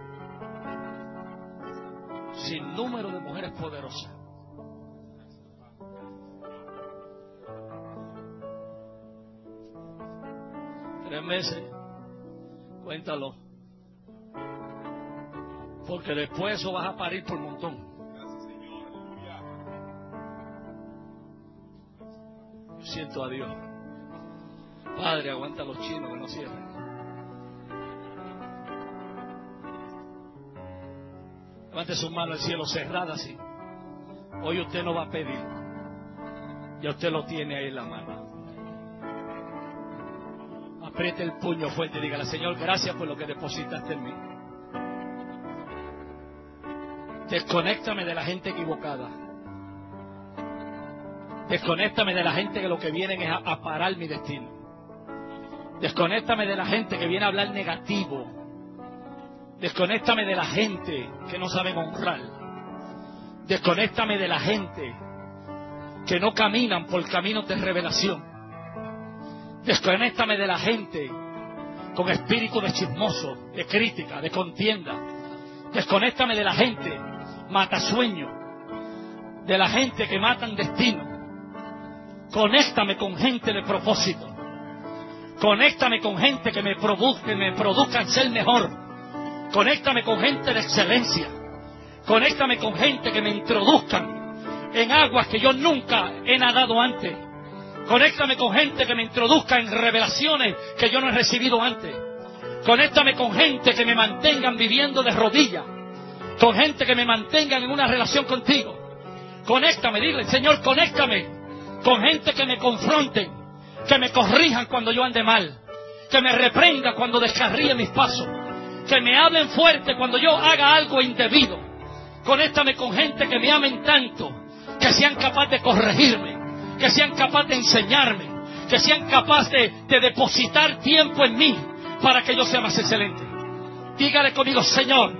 Speaker 4: Sinnúmero de mujeres poderosas. Tres meses, cuéntalo. Porque después eso vas a parir por montón. Yo siento a Dios. Padre, aguanta a los chinos que no cierren. Levante sus manos al cielo cerradas así. Hoy usted no va a pedir. Ya usted lo tiene ahí en la mano. Apriete el puño fuerte y dígale, Señor, gracias por lo que depositaste en mí. Desconéctame de la gente equivocada. Desconéctame de la gente que lo que vienen es a parar mi destino. Desconéctame de la gente que viene a hablar negativo. Desconéctame de la gente que no saben honrar. Desconéctame de la gente que no caminan por caminos de revelación. Desconéctame de la gente con espíritu de chismoso, de crítica, de contienda. Desconéctame de la gente matasueño, de la gente que matan destino. Conéctame con gente de propósito. Conéctame con gente que me produzcan ser mejor. Conéctame con gente de excelencia. Conéctame con gente que me introduzcan en aguas que yo nunca he nadado antes. Conéctame con gente que me introduzca en revelaciones que yo no he recibido antes. Conéctame con gente que me mantengan viviendo de rodillas. Con gente que me mantengan en una relación contigo. Conéctame, dile, Señor, conéctame con gente que me confronten, que me corrijan cuando yo ande mal, que me reprenda cuando descarríe mis pasos, que me hablen fuerte cuando yo haga algo indebido. Conéctame con gente que me amen tanto, que sean capaces de corregirme, que sean capaces de enseñarme, que sean capaces de depositar tiempo en mí para que yo sea más excelente. Dígale conmigo, Señor,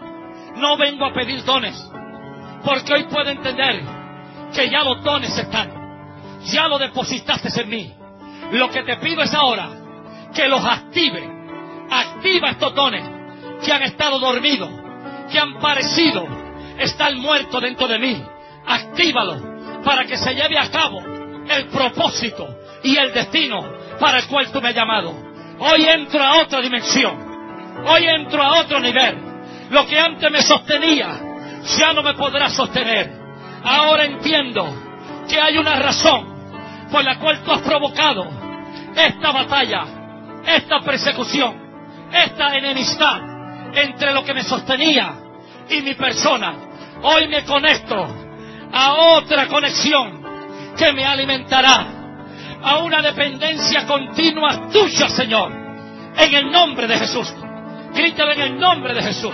Speaker 4: no vengo a pedir dones, porque hoy puedo entender que ya los dones están, ya lo depositaste en mí. Lo que te pido es ahora que los active. Activa estos dones que han estado dormidos, que han parecido estar muertos dentro de mí. Actívalos para que se lleve a cabo el propósito y el destino para el cual tú me has llamado. Hoy entro a otra dimensión. Hoy entro a otro nivel. Lo que antes me sostenía ya no me podrá sostener. Ahora entiendo que hay una razón por la cual tú has provocado esta batalla, esta persecución, esta enemistad entre lo que me sostenía y mi persona. Hoy me conecto a otra conexión que me alimentará, a una dependencia continua tuya, Señor, en el nombre de Jesús. Grítale en el nombre de Jesús.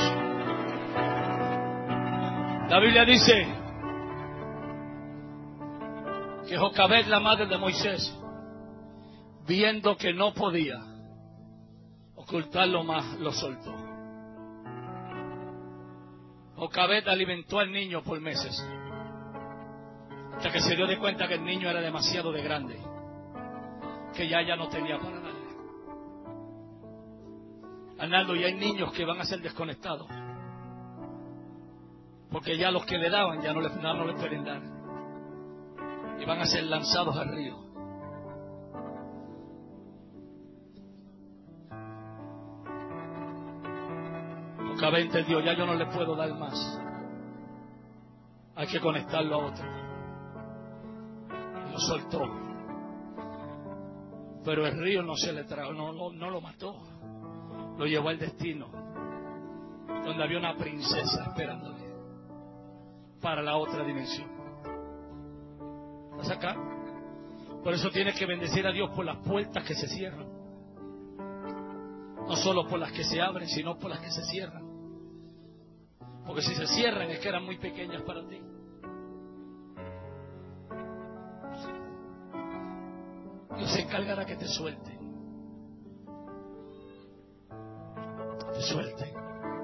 Speaker 4: La Biblia dice que Jocabed, la madre de Moisés, viendo que no podía ocultarlo más, lo soltó. Jocabed alimentó al niño por meses, hasta que se dio de cuenta que el niño era demasiado de grande, que ya no tenía para darle. Arnaldo, y hay niños que van a ser desconectados, porque ya los que le daban ya no les pueden dar, y van a ser lanzados al río. Cabe entendió, ya yo no le puedo dar más. Hay que conectarlo a otro. Y lo soltó. Pero el río no se le trajo, no lo mató. Lo llevó al destino, donde había una princesa esperándole para la otra dimensión. ¿Estás acá? Por eso tienes que bendecir a Dios por las puertas que se cierran. No solo por las que se abren, sino por las que se cierran. Porque si se cierran es que eran muy pequeñas para ti. Dios se encargará que te suelte. Te suelte.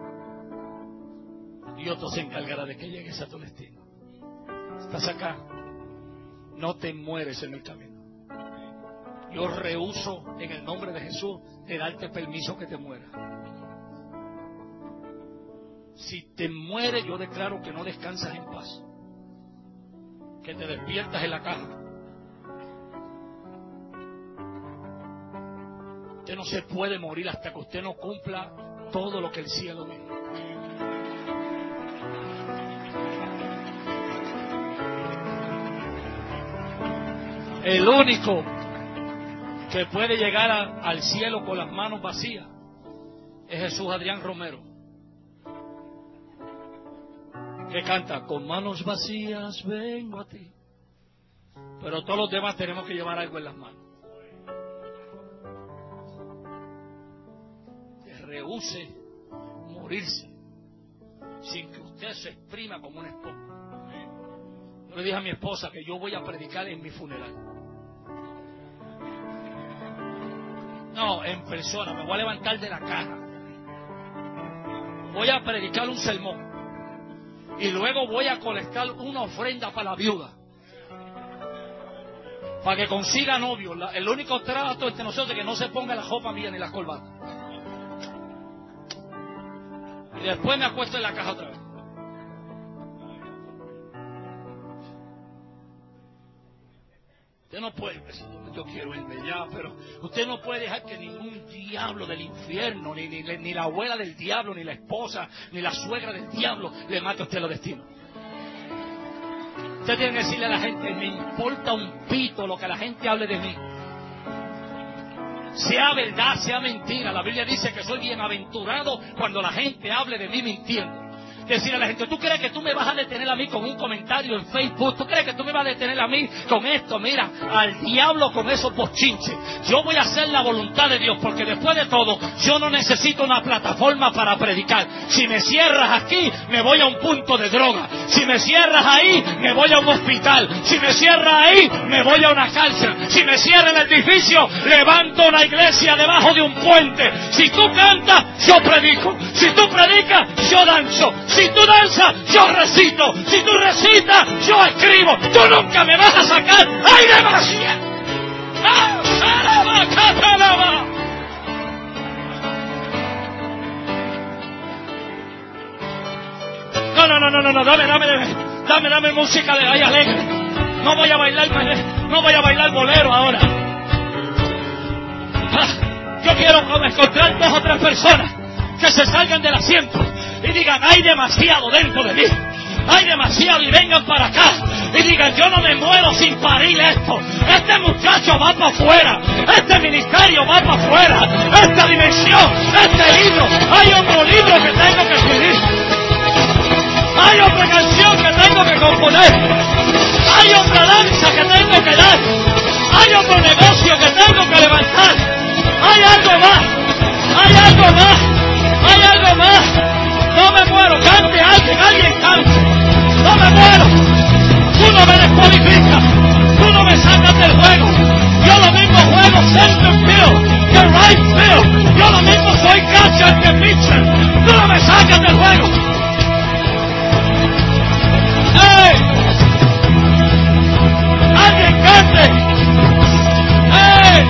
Speaker 4: Y otro se encargará de que llegues a tu destino. ¿Estás acá? No te mueres en el camino. Yo rehúso en el nombre de Jesús de darte permiso que te mueras. Si te mueres, yo declaro que no descansas en paz, que te despiertas en la caja. Usted no se puede morir hasta que usted no cumpla todo lo que el cielo dice. El único que puede llegar al cielo con las manos vacías es Jesús Adrián Romero, que canta: con manos vacías vengo a ti. Pero todos los demás tenemos que llevar algo en las manos. Que rehúse morirse sin que usted se exprima como una esponja. Yo le dije a mi esposa que yo voy a predicar en mi funeral. No, en persona, me voy a levantar de la caja. Voy a predicar un sermón. Y luego voy a colectar una ofrenda para la viuda, para que consiga novio. El único trato entre nosotros es que no se ponga la ropa mía ni la corbata. Y después me acuesto en la caja otra vez. Usted no puede, yo quiero irme ya, pero usted no puede dejar que ningún diablo del infierno, ni la abuela del diablo, ni la esposa, ni la suegra del diablo le mate a usted los destinos. Usted tiene que decirle a la gente: me importa un pito lo que la gente hable de mí. Sea verdad, sea mentira. La Biblia dice que soy bienaventurado cuando la gente hable de mí mintiendo. Decir a la gente: ¿tú crees que tú me vas a detener a mí con un comentario en Facebook? ¿Tú crees que tú me vas a detener a mí con esto? Mira, al diablo con esos bochinches. Yo voy a hacer la voluntad de Dios, porque después de todo yo no necesito una plataforma para predicar. Si me cierras aquí, me voy a un punto de droga. Si me cierras ahí, me voy a un hospital. Si me cierras ahí, me voy a una cárcel. Si me cierra el edificio, levanto una iglesia debajo de un puente. Si tú cantas, yo predico. Si tú predicas, yo danzo. Si tú danzas, yo recito. Si tú recitas, yo escribo. Tú nunca me vas a sacar. ¡Hay demasiado! No, dame música de ahí alegre. No voy a bailar bolero ahora. Yo quiero encontrar 2 o 3 personas que se salgan del asiento y digan: hay demasiado dentro de mí, hay demasiado, y vengan para acá y digan: yo no me muero sin parir esto. Este muchacho va para afuera, este ministerio va para afuera, esta dimensión, este libro, hay otro libro que tengo que escribir, hay otra canción que tengo que componer, hay otra danza que tengo que dar, hay otro negocio que tengo que levantar, hay algo más, hay algo más, hay algo más. No me muero, cante alguien cante. No me muero. Tú no me descualificas, tú no me sacas del juego. Yo lo mismo juego center field que right field. Yo lo mismo soy catcher que pitcher. Tú no me sacas del juego. ¡Ey! ¡Alguien cante! ¡Ey!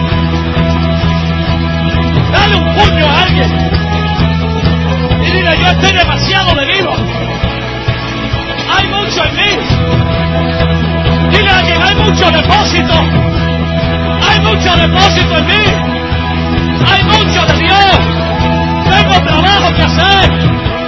Speaker 4: Dale un puño a alguien y dile: yo estoy demasiado bebido, hay mucho en mí. Dile a alguien: hay mucho depósito, hay mucho depósito en mí, hay mucho de Dios, tengo trabajo que hacer.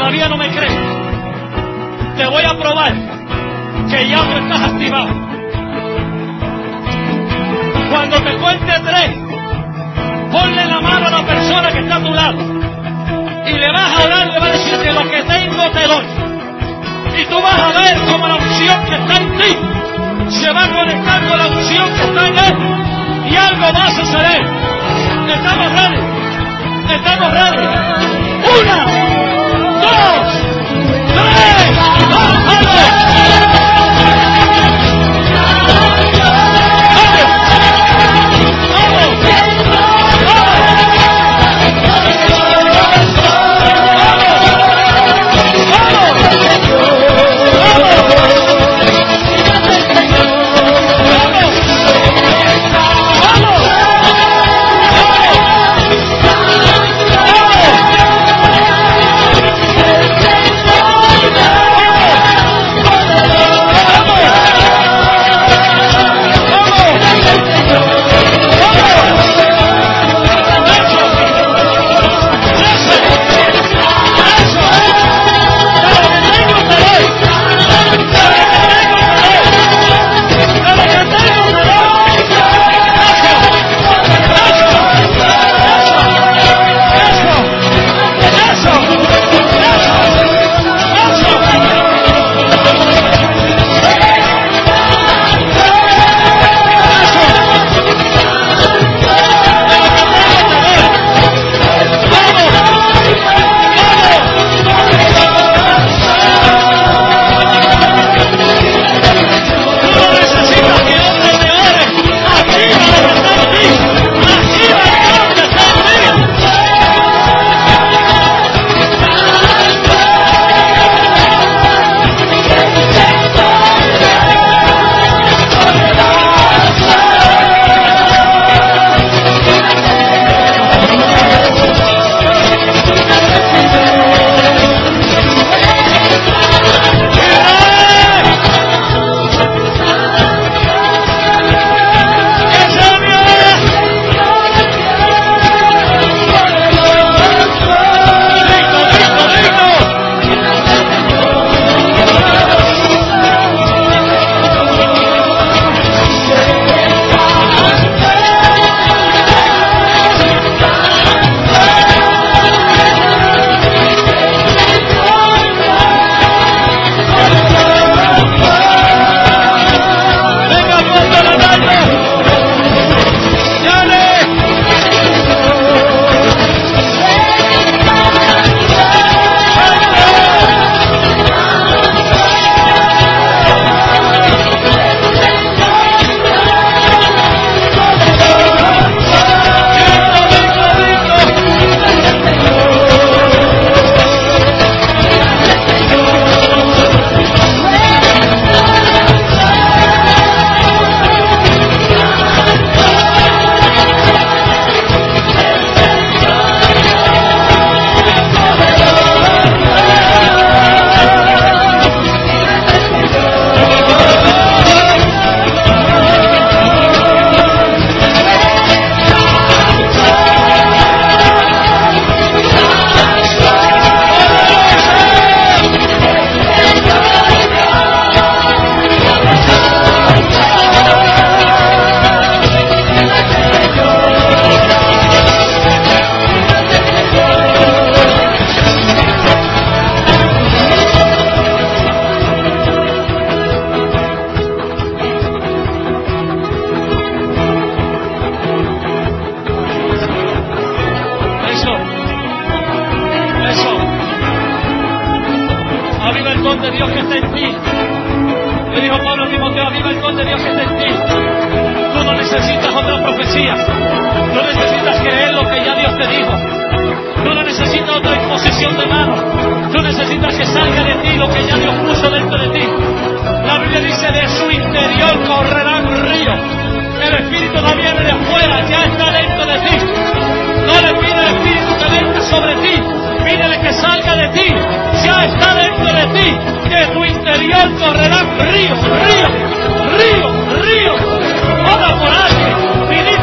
Speaker 4: todavía no me crees, te voy a probar que ya tú estás activado. Cuando te cuente 3, ponle la mano a la persona que está a tu lado y le vas a hablar, le vas a decir que lo que tengo te doy. Y tú vas a ver cómo la unción que está en ti se va a conectar con la unción que está en él y algo va a suceder. Estamos ready. Estamos ready. 1, 2, 3. ¡Vamos!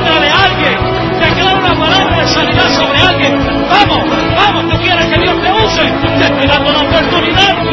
Speaker 4: Vamos, tú quieres que Dios te use. noche. Te estoy dando la oportunidad